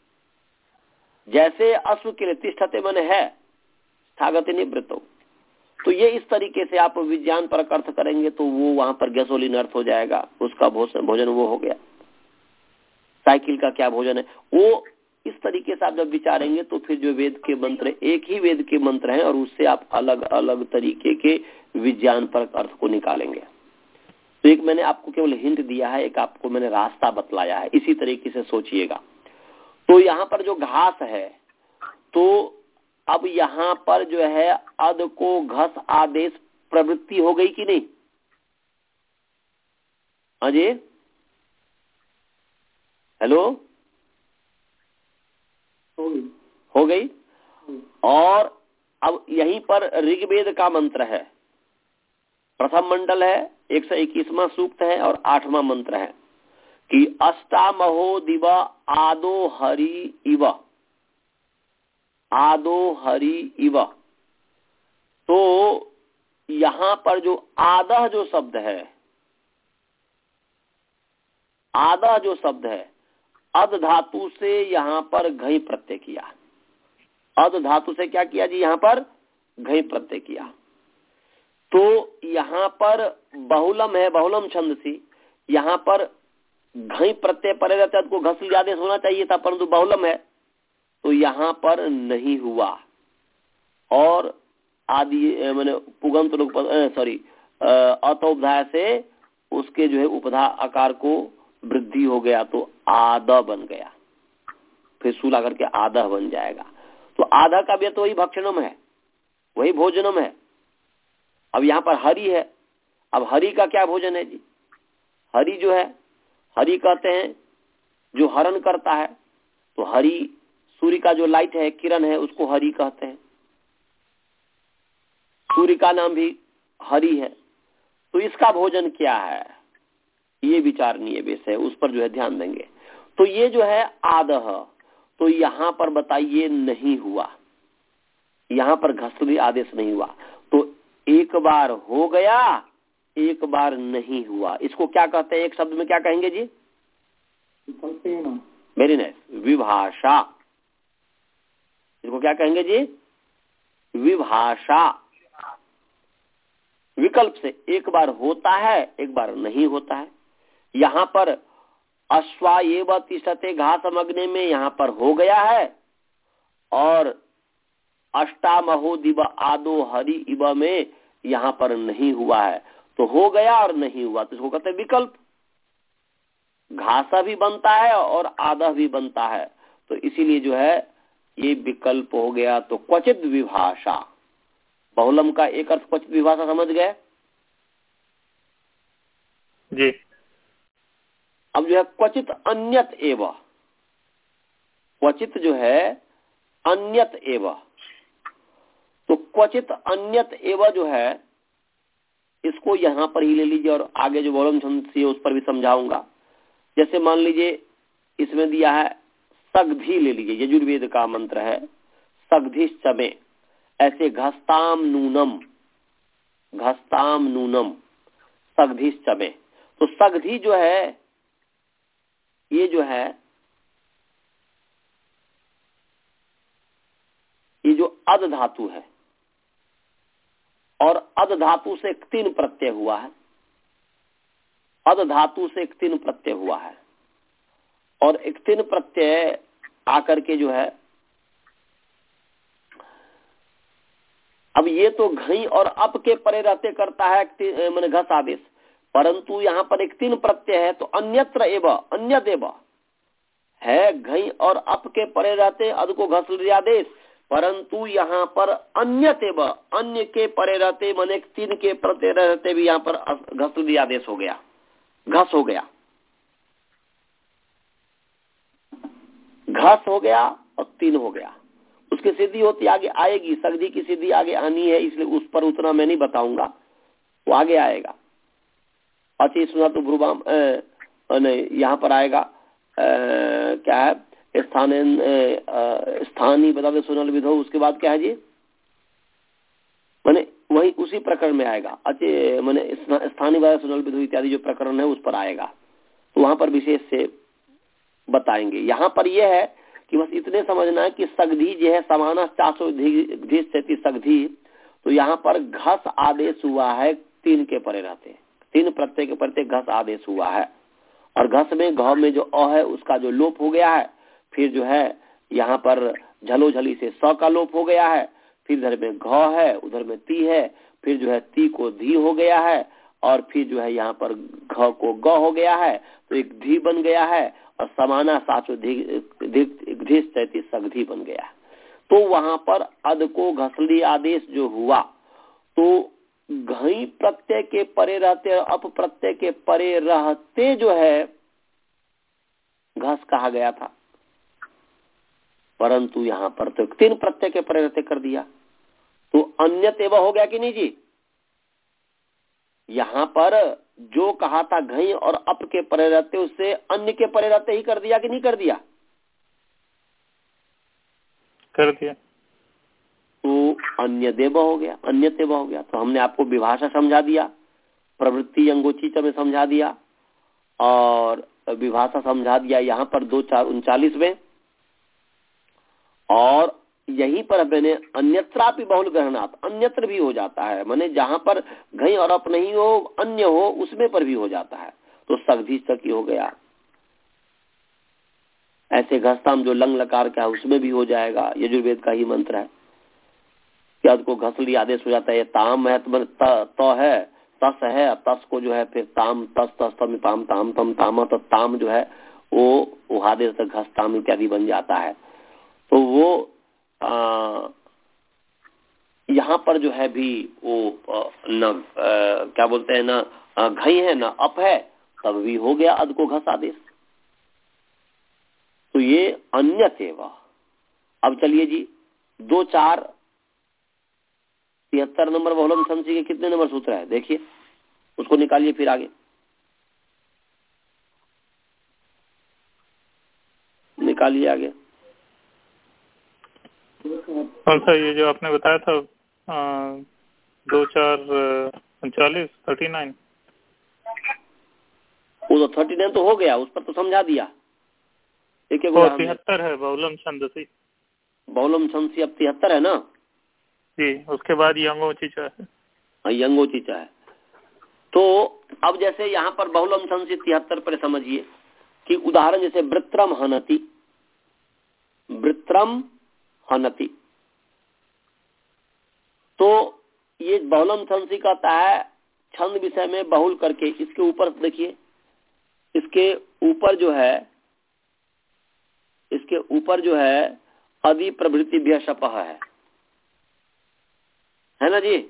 जैसे अश्व के लिए तिष्ठते मन है स्थागति निवृत्तो, तो ये इस तरीके से आप विज्ञान पर अर्थ करेंगे तो वो वहां पर गैसोलीन अर्थ हो जाएगा, उसका भोजन वो हो गया। साइकिल का क्या भोजन है, वो इस तरीके से आप जब विचारेंगे तो फिर जो वेद के मंत्र, एक ही वेद के मंत्र हैं और उससे आप अलग अलग तरीके के विज्ञान पर अर्थ को निकालेंगे। तो एक मैंने आपको केवल हिंट दिया है, एक आपको मैंने रास्ता बतलाया है, इसी तरीके से सोचिएगा। तो यहाँ पर जो घास है, तो अब यहाँ पर जो है अद को घस आदेश प्रवृत्ति हो गई कि नहीं? हाँ जी, हेलो, हो गई, हो गई। और अब यहीं पर ऋग्वेद का मंत्र है, प्रथम मंडल है, एक सौ इक्कीसवां सूक्त है और आठवां मंत्र है कि अष्टामहो दिव आदो हरि इव, आदो हरि इव। तो यहां पर जो आदह जो शब्द है, आदह जो शब्द है, अद धातु से यहां पर घई प्रत्यय किया। अद धातु से क्या किया जी? यहां पर घई प्रत्यय किया। तो यहां पर बहुलम है, बहुलम छंद सी, यहां पर घई प्रत्यय परे रहता है, को घस आदेश होना चाहिए था, परंतु बहुलम है तो यहां पर नहीं हुआ। और आदि मैंने पुगंत लोग सॉरी अतोपधाय से उसके जो है उपधा आकार को वृद्धि हो गया तो आधा बन गया, फिर सूला करके आधा बन जाएगा। तो आधा का भी तो वही भक्षणम है, वही भोजनम है। अब यहाँ पर हरि है, अब हरि का क्या भोजन है जी? हरि जो है, हरि कहते हैं जो हरण करता है, तो हरि सूर्य का जो लाइट है, किरण है, उसको हरि कहते हैं। सूर्य का नाम भी हरि है। तो इसका भोजन क्या है, ये विचारणीय विषय, उस पर जो है ध्यान देंगे। तो ये जो है आदह, तो यहां पर बताइए नहीं हुआ, यहां पर घसली आदेश नहीं हुआ। तो एक बार हो गया, एक बार नहीं हुआ। इसको क्या कहते हैं, एक शब्द में क्या कहेंगे जी? वेरी नाइस, विभाषा। इसको क्या कहेंगे जी? विभाषा। विकल्प से एक बार होता है, एक बार नहीं होता है। यहाँ पर अश्वा एव तिष्ठते घासमग्ने में यहाँ पर हो गया है, और अष्टामहो दिव आदो हरि इव में यहाँ पर नहीं हुआ है। तो हो गया और नहीं हुआ, तो इसको कहते हैं विकल्प। घासा भी बनता है और आधा भी बनता है, तो इसीलिए जो है ये विकल्प हो गया। तो क्वचित विभाषा, बहुलम का एक अर्थ क्वचित विभाषा, समझ गए जी। अब जो है क्वचित अन्यत एव, क्वचित जो है अन्यत एव, तो क्वचित अन्यत एव जो है इसको यहां पर ही ले लीजिए और आगे जो बहुलम छंद है उस पर भी समझाऊंगा। जैसे मान लीजिए इसमें दिया है सगधी, ले लीजिए, यजुर्वेद का मंत्र है सगधिश्चमे, ऐसे घस्ताम नूनम, घस्ताम नूनम सगधिश्चमे। तो सगधी जो है ये जो है ये जो अद धातु है और अद धातु से एक तीन प्रत्यय हुआ है, अद धातु से एक तीन प्रत्यय हुआ है और एक तीन प्रत्यय आकर के जो है, अब ये तो घई और अप के परे रहते करता है मैंने घस आदेश, परंतु यहाँ पर एक तीन प्रत्यय है तो अन्यत्र एव, अन्य देव है, घई और अप के परे रहते अद को घस आदेश, परंतु यहाँ पर अन्य तेव, अन्य के परे रहते माने तीन के प्रत्यय रहते भी यहाँ पर घस आदेश हो गया, घस हो गया, घस हो गया और तीन हो गया। उसकी सिद्धि होती आगे आएगी, सगधी की सिद्धि आगे आनी है, इसलिए उस पर उतना मैं नहीं बताऊंगा, वो आगे आएगा। अति सुना तो भ्रुवाम यहाँ पर आएगा आ, क्या है स्थान स्थानीय बता दे सुनल विधो, उसके बाद क्या है जी, माने वही उसी प्रकरण में आएगा, अति माने स्थानीय बता सुनल विधो इत्यादि जो प्रकरण है उस पर आएगा, तो वहां पर विशेष से बताएंगे। यहाँ पर यह है कि बस इतने समझना है कि सगधी जो है समाना चासो धी सगधी, तो यहाँ पर घस आदेश हुआ है तीन के परे रहते, तीन प्रत्यय के प्रत्यय घस आदेश हुआ है और घस में घ में जो अ है उसका जो लोप हो गया है, फिर जो है यहाँ पर झलो झली से स का लोप हो गया है, फिर इधर में घ है उधर में ती है, फिर जो है ती को धी हो गया है और फिर जो है यहाँ पर घ को ग हो गया है, तो एक धी बन गया है और समाना साचो घिस तैती सगधी बन गया। तो वहां पर अद को घसली आदेश जो हुआ तो घई प्रत्यय के परे रहते और अप प्रत्यय के परे रहते जो है घस कहा गया था, परंतु यहाँ पर तो तीन प्रत्यय के परे रहते कर दिया, तो अन्यत एवं हो गया कि नहीं जी। यहाँ पर जो कहा था घई और अप के परे रहते उससे अन्य के परे रहते ही कर दिया कि नहीं कर दिया, कर दिया। तो अन्य देव हो गया, अन्य देव हो गया। तो हमने आपको विभाषा समझा दिया, प्रवृत्ति अंगोचित में समझा दिया और विभाषा समझा दिया यहाँ पर दो चार उनचालीस में, और यहीं पर मैंने अन्यत्रापि बहुल ग्रहणात, अन्यत्र भी हो जाता है, माने जहां पर घई और अप नहीं हो अन्य हो उसमें पर भी हो जाता है, तो सगधी तक हो गया। ऐसे घस्ताम जो लंग लकार का है उसमें भी हो जाएगा, यजुर्वेद का ही मंत्र है कि को घसली आदेश हो जाता है। ये ताम है तो त है, तस है, तस को जो है फिर ताम तस तस तम ताम ताम तम ताम, तो ताम जो है वो आदेश तक घस्ताम इत्यादि बन जाता है। तो वो आ, यहाँ पर जो है भी वो न आ, क्या बोलते हैं ना घई है ना अप है, तब भी हो गया अद को घस आदेश। तो ये अन्य सेवा। अब चलिए जी दो चार तिहत्तर नंबर बहुलम संधि के कितने नंबर सूत्र है देखिए, उसको निकालिए फिर आगे निकालिए आगे। कौन सा ये जो आपने बताया था आ, दो चार उनचालीस थर्टी नाइन, वो तो थर्टी नाइन तो हो गया, उस पर तो समझा दिया। ठीक है, तिहत्तर है बहुलम छंदसी, बहुलम छंदसी अब तिहत्तर है ना जी, उसके बाद यंगोचिचा है, यंगोचिचा है। तो अब जैसे यहाँ पर बहुलम छंदसी तिहत्तर पर समझिए कि उदाहरण जैसे वृत्रम हनति, वृत्रम हनति, तो ये बहुलम छंदसी कहता है छंद विषय में बहुल करके, इसके ऊपर देखिए इसके ऊपर जो है इसके ऊपर जो है अदि प्रभृतिभ्य शपः है है ना जी?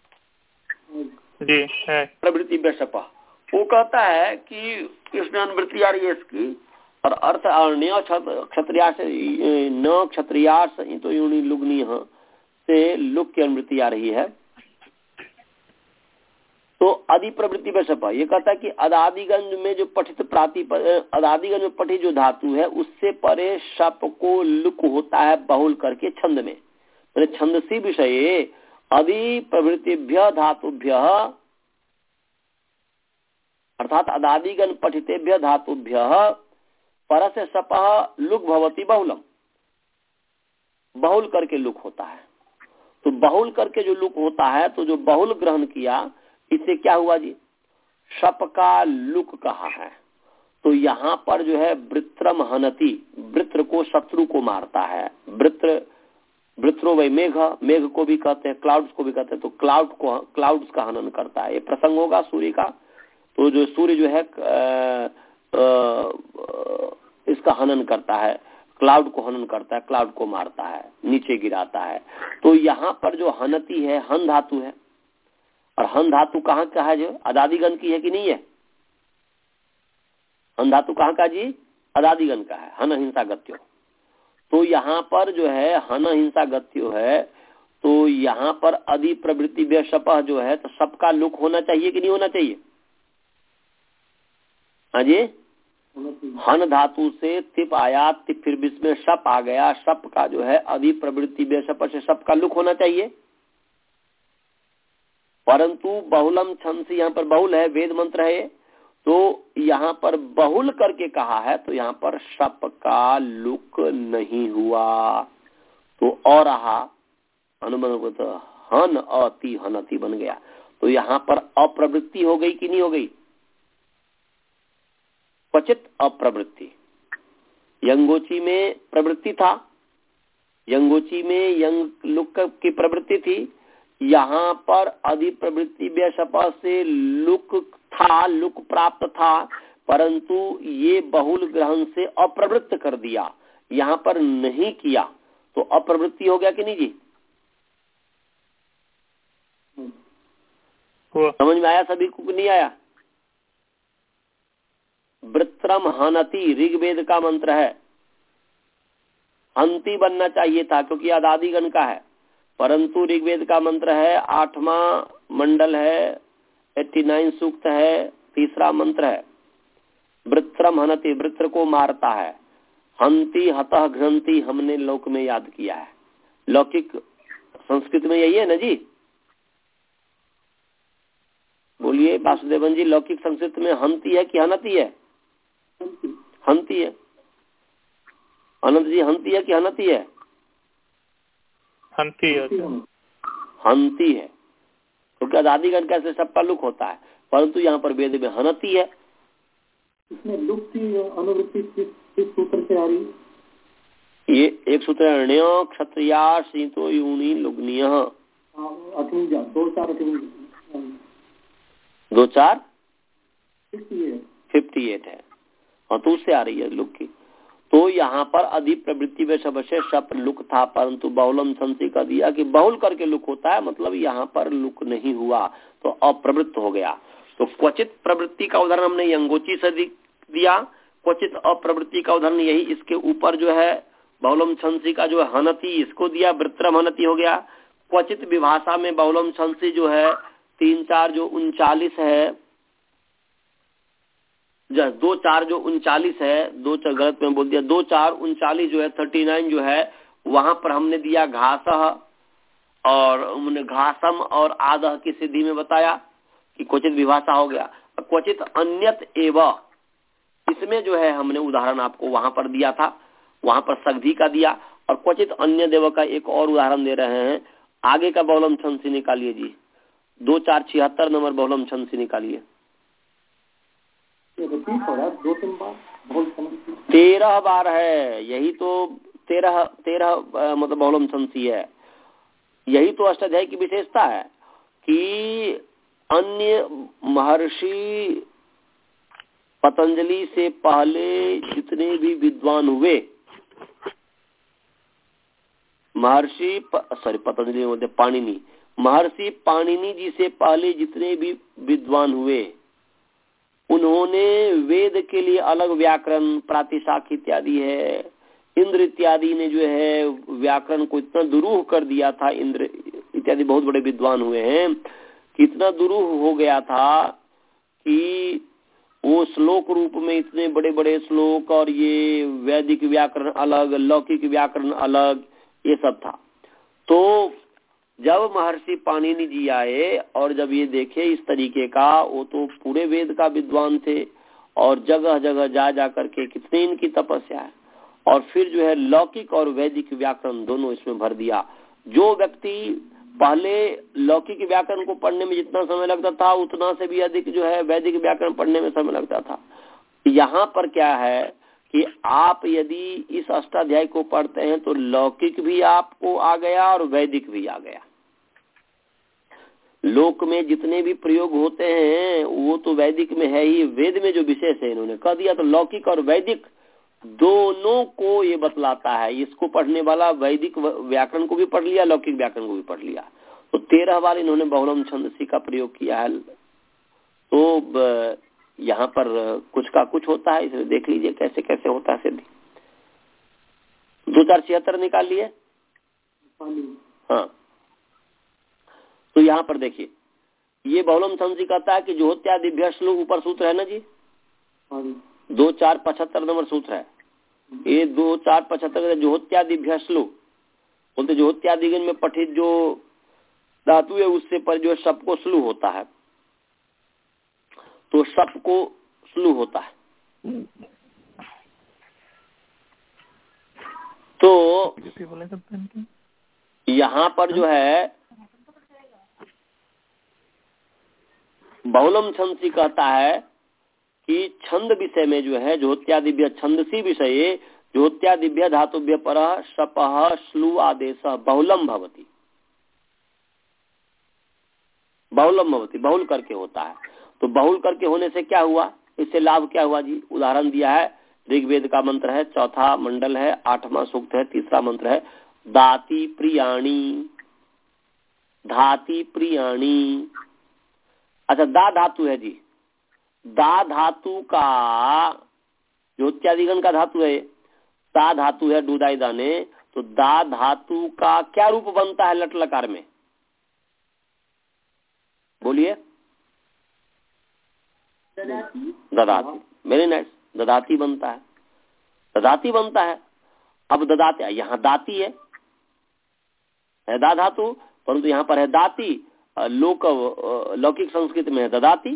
जी है। प्रभृतिभ्य शपः वो कहता है कि कृष्ण अनुवृत्ति आ रही है इसकी, और अर्थ अन्य क्षत्रियास न क्षत्रियास तो यूनि लुग्नी से लुक की अनुवृत्ति आ रही है। तो आदि प्रवृत्ति में शप, ये कहता है कि अदादिगंज में जो पठित प्रातिपद अदादिगंज में पठित जो धातु है उससे परे शप को लुक होता है बहुल करके छंद में। मैंने छंदसी विषय आदि प्रवृत्तिभ्य धातुभ्य अर्थात अदादिगण पठितेभ्य धातुभ्य परस्य शपः लुक भवति बहुलम, बहुल करके लुक होता है। तो बहुल करके जो लुक होता है, तो जो बहुल ग्रहण किया इससे क्या हुआ जी? शप का लुक कहा है। तो यहाँ पर जो है वृत्रम हनति, वृत्र को शत्रु को मारता है। वृत्र वृत्रो वही मेघ, मेघ को भी कहते हैं, क्लाउड्स को भी कहते हैं। तो क्लाउड को क्लाउड्स का हनन करता है। ये प्रसंग होगा सूर्य का। तो जो सूर्य जो है आ, आ, इसका हनन करता है, क्लाउड को हनन करता है, क्लाउड को मारता है, नीचे गिराता है। तो यहाँ पर जो हनति है हन धातु है, और हन धातु कहाँ का है? जो अदादिगण की है कि नहीं है? हन धातु कहाँ का जी? अदादिगण का है। हन हिंसा गत्यो। तो यहाँ पर जो है हन हिंसा गत्यो है, तो यहाँ पर अधि प्रवृत्ति व्य शपः जो है, तो सबका लुक होना चाहिए कि नहीं होना चाहिए? हाँ जी, हन धातु से तिप आया, तिप फिर बीच में शप आ गया। शप का जो है अधि प्रवृत्ति व्य शपः से शप का लुक होना चाहिए। परंतु बहुलम छंद से यहाँ पर बहुल है, वेद मंत्र है, तो यहाँ पर बहुल करके कहा है, तो यहाँ पर शप का लुक नहीं हुआ। तो और रहा अनुबंध तो हन अति हनति बन गया। तो यहाँ पर अप्रवृत्ति हो गई कि नहीं हो गई? क्वचित अप्रवृत्ति। यंगोची में प्रवृत्ति था, यंगोची में यंग लुक की प्रवृत्ति थी। यहाँ पर अधि प्रवृत्ति व्य शपः से लुक था, लुक प्राप्त था, परंतु ये बहुल ग्रहण से अप्रवृत्त कर दिया, यहाँ पर नहीं किया। तो अप्रवृत्ति हो गया कि नहीं जी? समझ में आया सभी को? नहीं आया? वृत्रम हनति ऋग्वेद का मंत्र है, हंति बनना चाहिए था क्योंकि अदादिगण का है, परंतु ऋग्वेद का मंत्र है, आठवां मंडल है, नवासी सूक्त है, तीसरा मंत्र है। वृत्रम हनति, वृत्र को मारता है। हंति हतः घ्रंति हमने लोक में याद किया है। लौकिक संस्कृत में यही है ना जी? बोलिए वासुदेवन जी, लौकिक संस्कृत में हंति है कि हनति है? हंति है। अनंत जी हंति है कि हनति है? हंति है। हंति है क्योंकि अदादिगण कैसे सबका लुक होता है, परंतु यहाँ पर वेद में हनति है। इसमें लुक की अनुवृत्ति किस सूत्र से आ रही है? ये एक सूत्र है, क्षत्रिया शीतो यूनि लुग्निय। दो चार दो चार फिफ्टी एट है, हाँ, तो उससे आ रही है लुक की। तो यहाँ पर अधि प्रवृत्ति में शब्द से शप लुक था, परंतु बहुलम संसी का दिया कि बहुल करके लुक होता है, मतलब यहाँ पर लुक नहीं हुआ, तो अप्रवृत्त हो गया। तो क्वचित प्रवृत्ति का उदाहरण हमने यंगोची से दिया, क्वचित अप्रवृत्ति का उदाहरण यही इसके ऊपर जो है बहुलम छंसी का जो है हनति, इसको दिया, वृत्रम हनति हो गया। क्वचित विभाषा में बहुलम छंसी जो है तीन चार जो उनचालीस है, दो चार जो उनचालीस है, दो चार गलत में बोल दिया, दो चार उनचालीस जो है थर्टी नाइन जो है, वहां पर हमने दिया घासह, और उन्होंने घासम और आदह की सिद्धि में बताया कि क्वचित विभाषा हो गया। क्वचित अन्यत एवं, इसमें जो है हमने उदाहरण आपको वहां पर दिया था, वहां पर सग्धि का दिया, और क्वचित अन्य देव का एक और उदाहरण दे रहे हैं। आगे का बहुलम छंद से निकालिए जी, दो चार छिहत्तर नंबर बहुलम छंद से निकालिए। तेरह बार है, यही तो तेरह तेरह मतलब बहुलम छंसी है। यही तो अष्टाध्यायी की विशेषता है कि अन्य महर्षि पतंजलि से पहले जितने भी विद्वान हुए, महर्षि सॉरी पतंजलि बोलते पाणिनि, महर्षि पाणिनि जी से पहले जितने भी विद्वान हुए, उन्होंने वेद के लिए अलग व्याकरण, प्रातिशाख इत्यादि है, इंद्र इत्यादि ने जो है व्याकरण को इतना दुरूह कर दिया था, इंद्र इत्यादि बहुत बड़े विद्वान हुए हैं, कितना दुरूह हो गया था कि वो श्लोक रूप में इतने बड़े बड़े श्लोक और ये वैदिक व्याकरण अलग, लौकिक व्याकरण अलग, ये सब था। तो जब महर्षि पाणिनि जी आए और जब ये देखे इस तरीके का, वो तो पूरे वेद का विद्वान थे और जगह जगह जा जा करके कितनी इनकी तपस्या है, और फिर जो है लौकिक और वैदिक व्याकरण दोनों इसमें भर दिया। जो व्यक्ति पहले लौकिक व्याकरण को पढ़ने में जितना समय लगता था, उतना से भी अधिक जो है वैदिक व्याकरण पढ़ने में समय लगता था। यहाँ पर क्या है कि आप यदि इस अष्टाध्याय को पढ़ते हैं तो लौकिक भी आपको आ गया और वैदिक भी आ गया। लोक में जितने भी प्रयोग होते हैं वो तो वैदिक में है ही, वेद में जो विशेष है इन्होंने कह दिया, तो लौकिक और वैदिक दोनों को ये बतलाता है। इसको पढ़ने वाला वैदिक व्याकरण को भी पढ़ लिया, लौकिक व्याकरण को भी पढ़ लिया। तो तेरह बार इन्होंने बहुलम छंदसी का प्रयोग किया है। तो यहाँ पर कुछ का कुछ होता है, इसलिए देख लीजिए कैसे कैसे होता है सिद्धि। दो चार छिहत्तर निकाल लिए। हाँ, तो यहाँ पर देखिए, ये बहुलम छंदसी कहता है कि जोहोत्यादिभ्य श्लोक, ऊपर सूत्र है ना जी, दो चार पचहत्तर नंबर सूत्र है। ये दो चार पचहत्तर जोहोत्यादिभ्य श्लोक बोलते, जोहोत्यादिगण में पठित जो धातु है उससे पर जो शप को स्लू होता है, तो शप को स्लू होता है। तो यहाँ पर जो है बहुलम छंदसी कहता है कि छंद विषय में जो है जोहोत्यादिभ्य छंदसी विषय जोहोत्यादिभ्य धातुभ्य परः शपः श्लू आदेश बहुलम भवति, बहुलम भवति, बहुल करके होता है। तो बहुल करके होने से क्या हुआ, इससे लाभ क्या हुआ जी? उदाहरण दिया है, ऋग्वेद का मंत्र है, चौथा मंडल है, आठवां सूक्त है, तीसरा मंत्र है, दाति प्रियाणी, धाति प्रियाणी। अच्छा, दा धातु है जी, दा धातु का जोहोत्यादिगण का धातु है, दा धातु है डूदाई दाने, तो दा धातु का क्या रूप बनता है लट लकार में? बोलिए। ददाती। ददाती, वेरी नाइस, ददाती बनता है, ददाती बनता है। अब ददाती, यहाँ दाती है, है दा धातु, परंतु यहाँ पर है दाती, लोक लौकिक संस्कृत में है ददाती।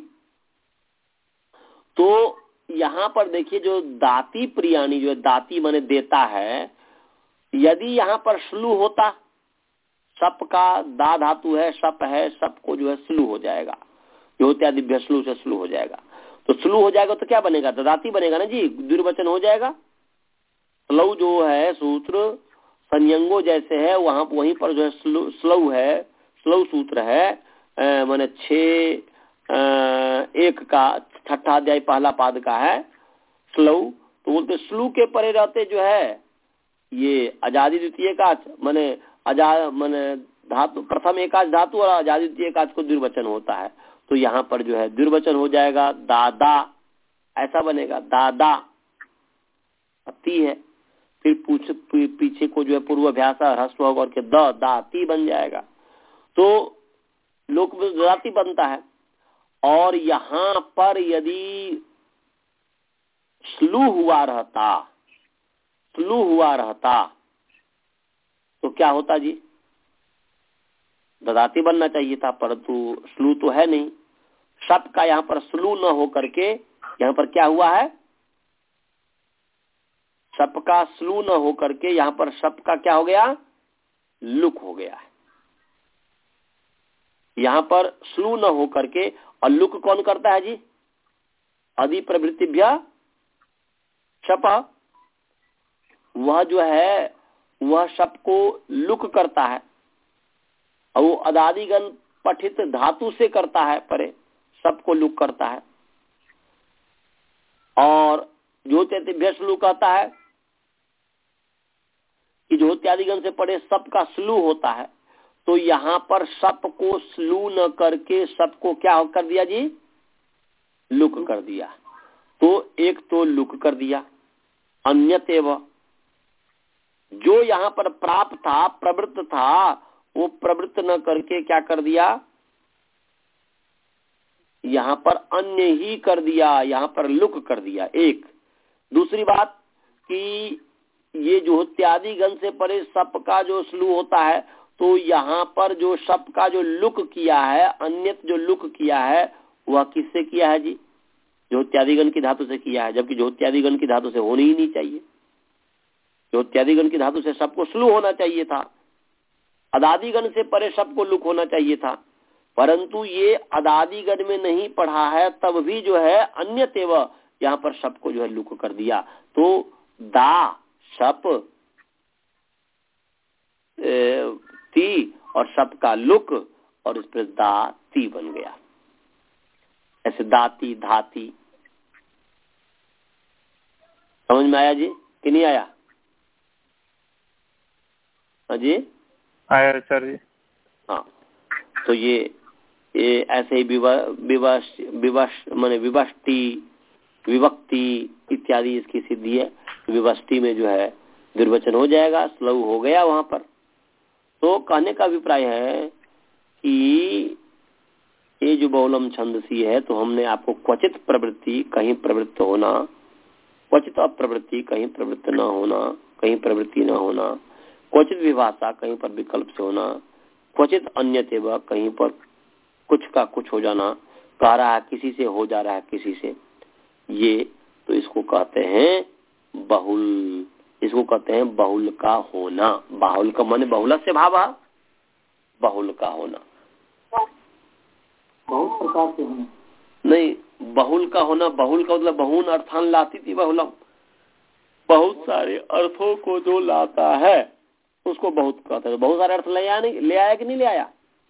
तो यहाँ पर देखिए जो दाती प्रियाणी जो है, दाती माने देता है, यदि यहाँ पर श्लू होता, सप का दा धातु है, सप है, सप को जो है स्लू हो जाएगा, जोहोत्यादिभ्य श्लू से स्लू हो जाएगा। तो स्लू हो जाएगा तो क्या बनेगा? ददाती बनेगा ना जी, द्विर्वचन हो जाएगा। स्लौ जो है सूत्र संयंगो जैसे है, वहां वहीं पर जो है स्लौ है, स्लौ सूत्र है, माने छः एक का छठा अध्याय पहला पाद का है स्लौ। तो बोलते स्लू के परे रहते जो है ये अजादि द्वितीय का माने अजा माने धातु प्रथम एकाच धातु और अजादि द्वितीय एकाच को द्विर्वचन होता है। तो यहाँ पर जो है द्विर्वचन हो जाएगा, दादा ऐसा बनेगा, दादा ती है, फिर पूछ पीछे को जो है पूर्वाभ्यास ह्रस्व होकर के द दाती बन जाएगा। तो लोक में दाती बनता है। और यहाँ पर यदि स्लू हुआ रहता, स्लू हुआ रहता तो क्या होता जी? ददाती बनना चाहिए था, परंतु स्लू तो है नहीं। शप का यहाँ पर स्लू न हो करके यहाँ पर क्या हुआ है? शप का स्लू न हो करके यहाँ पर शप का क्या हो गया? लुक हो गया है। यहाँ पर स्लू न हो करके, और लुक कौन करता है जी? अधि प्रवृत्तिभ्य शप, वह जो है वह शप को लुक करता है, और वो अदादिगण पठित धातु से करता है, परे शप को लुक करता है। ज्योत्यतिभ्य स्लू कहता है कि ज्योत्यादिगण से परे सप का स्लू होता है, तो यहाँ पर सप को स्लू न करके सप को क्या कर दिया जी, लुक कर दिया। तो एक तो लुक कर दिया, अन्यतेव जो यहाँ पर प्राप्त था, प्रवृत्त था, वो प्रवृत्त न करके क्या कर दिया, यहाँ पर अन्य ही कर दिया, यहाँ पर लुक कर दिया। एक दूसरी बात कि ये ज्योत्यादि गण से परे सप का जो स्लू होता है, तो यहाँ पर जो सप का जो लुक किया है, अन्यत जो लुक किया है, वह किससे किया है जी, ज्योत्यादिगण की धातु से किया है, जबकि ज्योत्यादिगण की धातु से होनी ही नहीं चाहिए। ज्योत्यादिगण की धातु से सबको स्लू होना चाहिए था, अदादिगण से परे सबको लुक होना चाहिए था, परंतु ये अदादिगण में नहीं पढ़ा है, तब भी जो है अन्यतेव यहाँ पर सबको जो है लुक कर दिया। तो दा सप ती और सप का लुक और इस पर दाती बन गया। ऐसे दाती धाती, समझ में आया जी कि नहीं आया? हाँ जी आया सर जी। हाँ, तो ये ये ऐसे ही विवश विवश माने विवष्टि विभक्ति इत्यादि इसकी सिद्धि है। विवष्टि में जो है निर्वचन हो जाएगा, स्लव हो गया वहां पर। तो कहने का अभिप्राय है कि ये जो बहुलम छंदसी है, तो हमने आपको क्वचित प्रवृत्ति कहीं प्रवृत्त होना, क्वचित अप्रवृत्ति कहीं प्रवृत्त न होना, कहीं प्रवृत्ति न होना, क्वचित विभाषा कहीं पर विकल्प से होना, क्वचित अन्यतेव कहीं पर कुछ का कुछ हो जाना, कह रहा है किसी से हो जा रहा है किसी से, ये तो इसको कहते हैं बहुल, इसको कहते हैं बहुल का होना। बाहुल का माने बहुल से भाव, बहुल का होना, बहुत प्रकार से होना नहीं, बहुल का होना, बहुल का मतलब बहुन अर्थान लाती थी बहुलम, बहुत सारे अर्थों को जो लाता है उसको बहुत कहते हैं। बहुत सारे अर्थ ले आया नहीं, ले आया कि नहीं ले आया?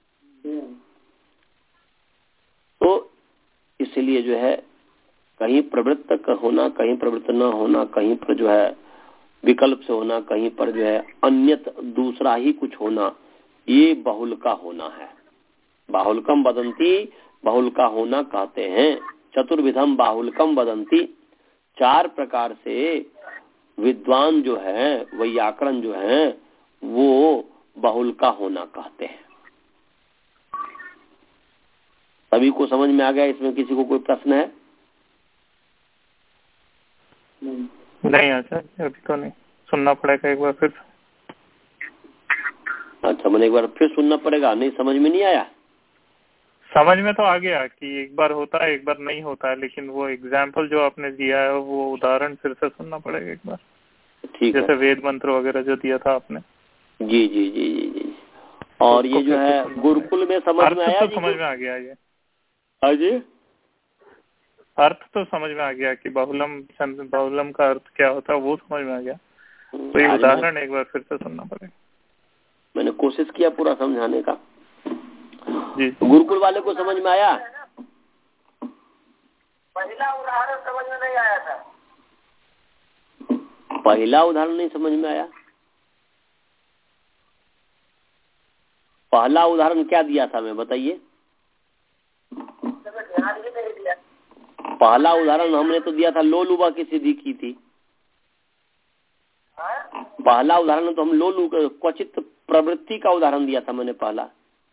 तो इसलिए जो है कहीं प्रवृत्त का होना, कहीं प्रवृत्त न होना, कहीं पर जो है विकल्प से होना, कहीं पर जो है अन्यत दूसरा ही कुछ होना, ये बहुल का होना है। बाहुलकम वदंती, बहुल का होना कहते हैं। चतुर्विधम बाहुलकम वदंती, चार प्रकार से विद्वान जो है, वैयाकरण जो है, वो बहुल का होना कहते हैं। सभी को समझ में आ गया? इसमें किसी को कोई प्रश्न है? नहीं, नहीं अच्छा, अभी तो नहीं, सुनना पड़ेगा एक बार फिर। अच्छा, मैंने एक बार फिर सुनना पड़ेगा, नहीं समझ में नहीं आया? समझ में तो आ गया कि एक बार होता है एक बार नहीं होता है, लेकिन वो एग्जाम्पल जो आपने दिया है वो उदाहरण फिर से सुनना पड़ेगा एक बार। ठीक है, जैसे वेद मंत्र वगैरह जो दिया था आपने। जी जी जी जी जी। और ये जो है गुरुकुल में समझ में आया? तो समझ में आ गया ये। हाँ जी, अर्थ तो समझ में आ गया कि बहुलम बहुलम का अर्थ क्या होता है वो समझ में आ गया। तो ये उदाहरण एक बार फिर से सुनना पड़ेगा। मैंने कोशिश किया पूरा समझाने का जी। गुरुकुल वाले को समझ में आया? पहला उदाहरण समझ में नहीं आया था। पहला उदाहरण नहीं समझ में आया? पहला उदाहरण क्या दिया था मैं बताइए? ध्यान ही नहीं दिया। पहला उदाहरण हमने तो दिया था लोलुबा की सिद्धि की थी। पहला उदाहरण तो हम लोलू क्वचित प्रवृत्ति का उदाहरण दिया था मैंने पहला।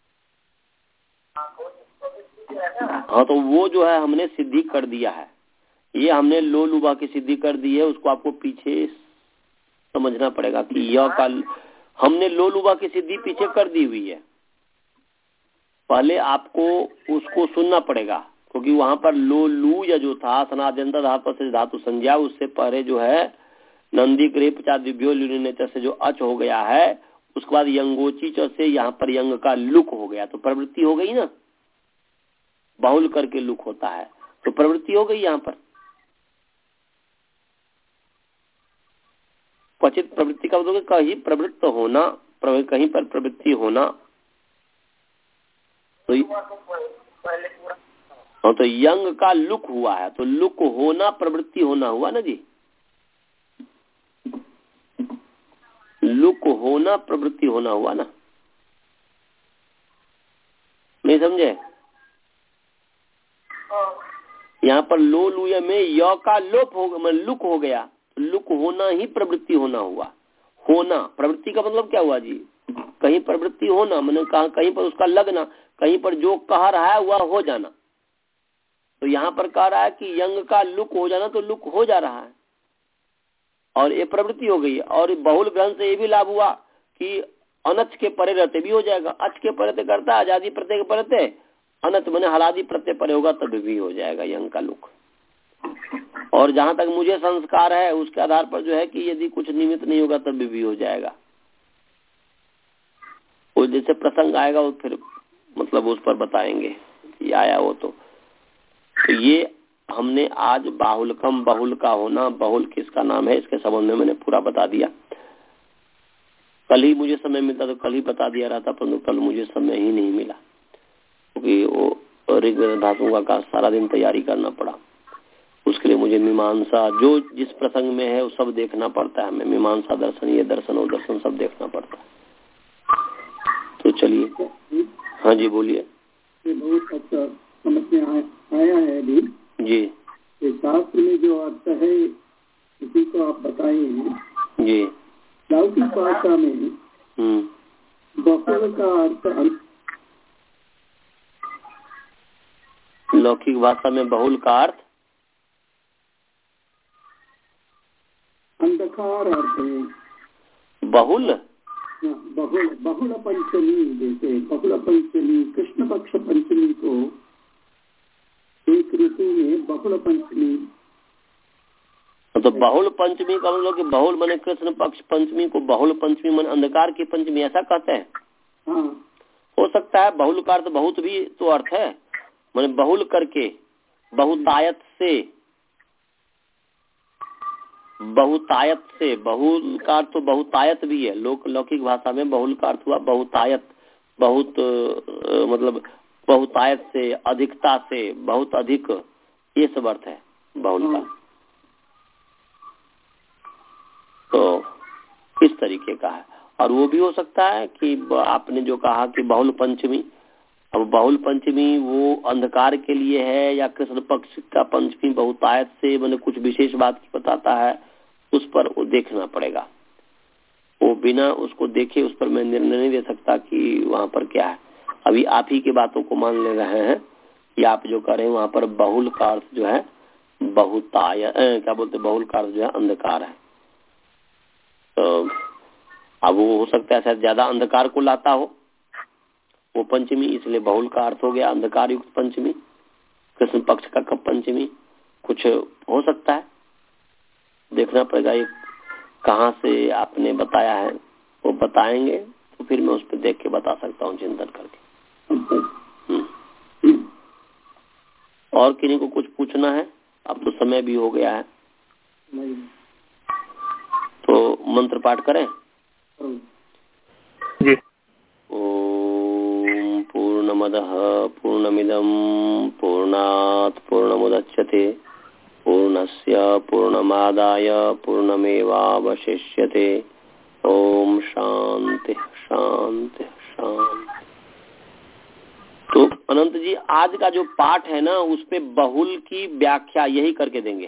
हाँ, तो वो जो है हमने सिद्धि कर दिया है। ये हमने लोलुबा की सिद्धि कर दी है, उसको आपको पीछे समझना पड़ेगा कि यह का हमने लोलुबा की सिद्धि पीछे कर दी हुई है। पहले आपको उसको सुनना पड़ेगा, क्योंकि वहां पर लोलू या जो था सनाद्यंत धातु से धातु संज्ञा, उससे पहले जो है नंदी क्रेप दिव्यो लिनेचर से जो अच हो गया है, उसके बाद यंगोची च से यहाँ पर यंग का लुक हो गया, तो प्रवृत्ति हो गई ना, बाहुल करके लुक होता है तो प्रवृत्ति हो गई। यहाँ पर क्वचित प्रवृत्ति का मतलब कहीं प्रवृत्त होना, कहीं पर प्रवृत्ति होना। तो हाँ, तो यंग का लुक हुआ है, तो लुक होना प्रवृत्ति होना हुआ ना जी। लुक होना प्रवृत्ति होना हुआ ना, नहीं समझे? यहाँ पर लो लुया में य का लोप हो गया, लुक हो गया, लुक होना ही प्रवृत्ति होना हुआ। होना प्रवृत्ति का मतलब क्या हुआ जी? कहीं प्रवृत्ति होना, मैंने कहा कहीं पर उसका लगना, कहीं पर जो कह रहा है वह हो जाना। तो यहाँ पर कह रहा है कि यंग का लुक हो जाना, तो लुक हो जा रहा है और ये प्रवृत्ति हो गई। और बहुल ग्रंथ से ये भी लाभ हुआ कि अनच के परे रहते भी हो जाएगा। अच के परे करता आजादी प्रत्यय के परे, अनच मैंने हलादी प्रत्यय परे होगा तब भी हो जाएगा यंग का लुक। और जहां तक मुझे संस्कार है उसके आधार पर जो है कि यदि कुछ निमित्त नहीं होगा तब भी हो जाएगा। वो जैसे प्रसंग आएगा वो फिर मतलब उस पर बताएंगे ये आया वो। तो, तो ये हमने आज बाहुलकम, बहुल का होना, बहुल किसका नाम है इसके संबंध में मैंने पूरा बता दिया। कल ही मुझे समय मिलता तो कल ही बता दिया रहा था, परंतु कल मुझे समय ही नहीं मिला क्योंकि वो ऋग्वेद धातुओं का सारा दिन तैयारी करना पड़ा। उसके लिए मुझे मीमांसा जो जिस प्रसंग में है वो सब देखना पड़ता है। हमें मीमांसा दर्शन, ये दर्शन और दर्शन सब देखना पड़ता है। तो चलिए, हाँ जी बोलिए। बहुत अच्छा समझ में आया है अभी जी। शास्त्र में जो अर्थ है उसी को आप बताए हैं जी। लौकिक भाषा में बहुल का अर्थ, लौकिक भाषा में बहुल का अर्थ अंधकार अर्थ है। बहुल बहुल बहुल पंचमी, जैसे बहुल पंचमी कृष्ण पक्ष पंचमी को एक ऋतु में बहुल पंचमी। तो बहुल पंचमी का मतलब कि बहुल माने कृष्ण पक्ष पंचमी को बहुल पंचमी माने अंधकार की पंचमी, ऐसा कहते हैं? हाँ। हो सकता है। बहुल का अर्थ बहुत भी तो अर्थ है, माने बहुल करके, बहुतायत से, बहुतायत से, बहुल का अर्थ तो बहुतायत भी है। लोक लौकिक भाषा में बहुल का अर्थ हुआ बहुतायत, बहुत मतलब बहुतायत से, अधिकता से, बहुत अधिक, ये सब अर्थ है बहुल का। तो इस तरीके का है। और वो भी हो सकता है कि आपने जो कहा कि बहुल पंचमी, अब बहुल पंचमी वो अंधकार के लिए है या कृष्ण पक्ष का पंचमी बहुतायत से मतलब कुछ विशेष बात की बताता है, उस पर वो देखना पड़ेगा। वो बिना उसको देखे उस पर मैं निर्णय नहीं दे सकता कि वहाँ पर क्या है। अभी आप ही की बातों को मान ले रहे हैं कि आप जो कह रहे हैं वहाँ पर बहुल का अर्थ जो है बहुताय क्या बोलते बहुल का अर्थ जो है अंधकार है। तो अब वो हो सकता है शायद ज्यादा अंधकार को लाता हो वो पंचमी, इसलिए बहुल का अर्थ हो गया अंधकार युक्त पंचमी, कृष्ण पक्ष का कब पंचमी, कुछ हो सकता है। देखना पड़ेगा ये कहाँ से आपने बताया है, वो बताएंगे तो फिर मैं उस पर देख के बता सकता हूँ चिंतन करके। और किन्हीं को कुछ पूछना है? अब तो समय भी हो गया है, तो मंत्र पाठ करें। जी। ओम पूर्णमदः पूर्णमिदं पूर्णात् पूर्णमुदच्यते पूर्णस्य पूर्णमादाय पूर्णमेवावशिष्यते। ओम शांति शांति शांति। तो अनंत जी आज का जो पाठ है ना उस पे बहुल की व्याख्या यही करके देंगे।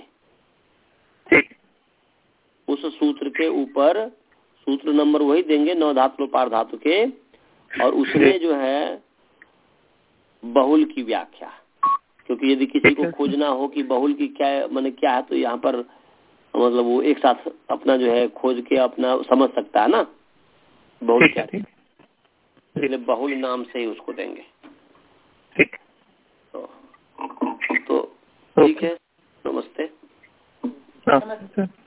उस सूत्र के ऊपर सूत्र नंबर वही देंगे नौ धातु पार धातु के, और उसमें जो है बहुल की व्याख्या, क्योंकि यदि किसी को खोजना हो कि बहुल की क्या माने क्या है तो यहाँ पर मतलब वो एक साथ अपना जो है खोज के अपना समझ सकता है ना बहुल क्या है, इसलिए बहुल नाम से ही उसको देंगे। तो ठीक है, नमस्ते। नमस्ते।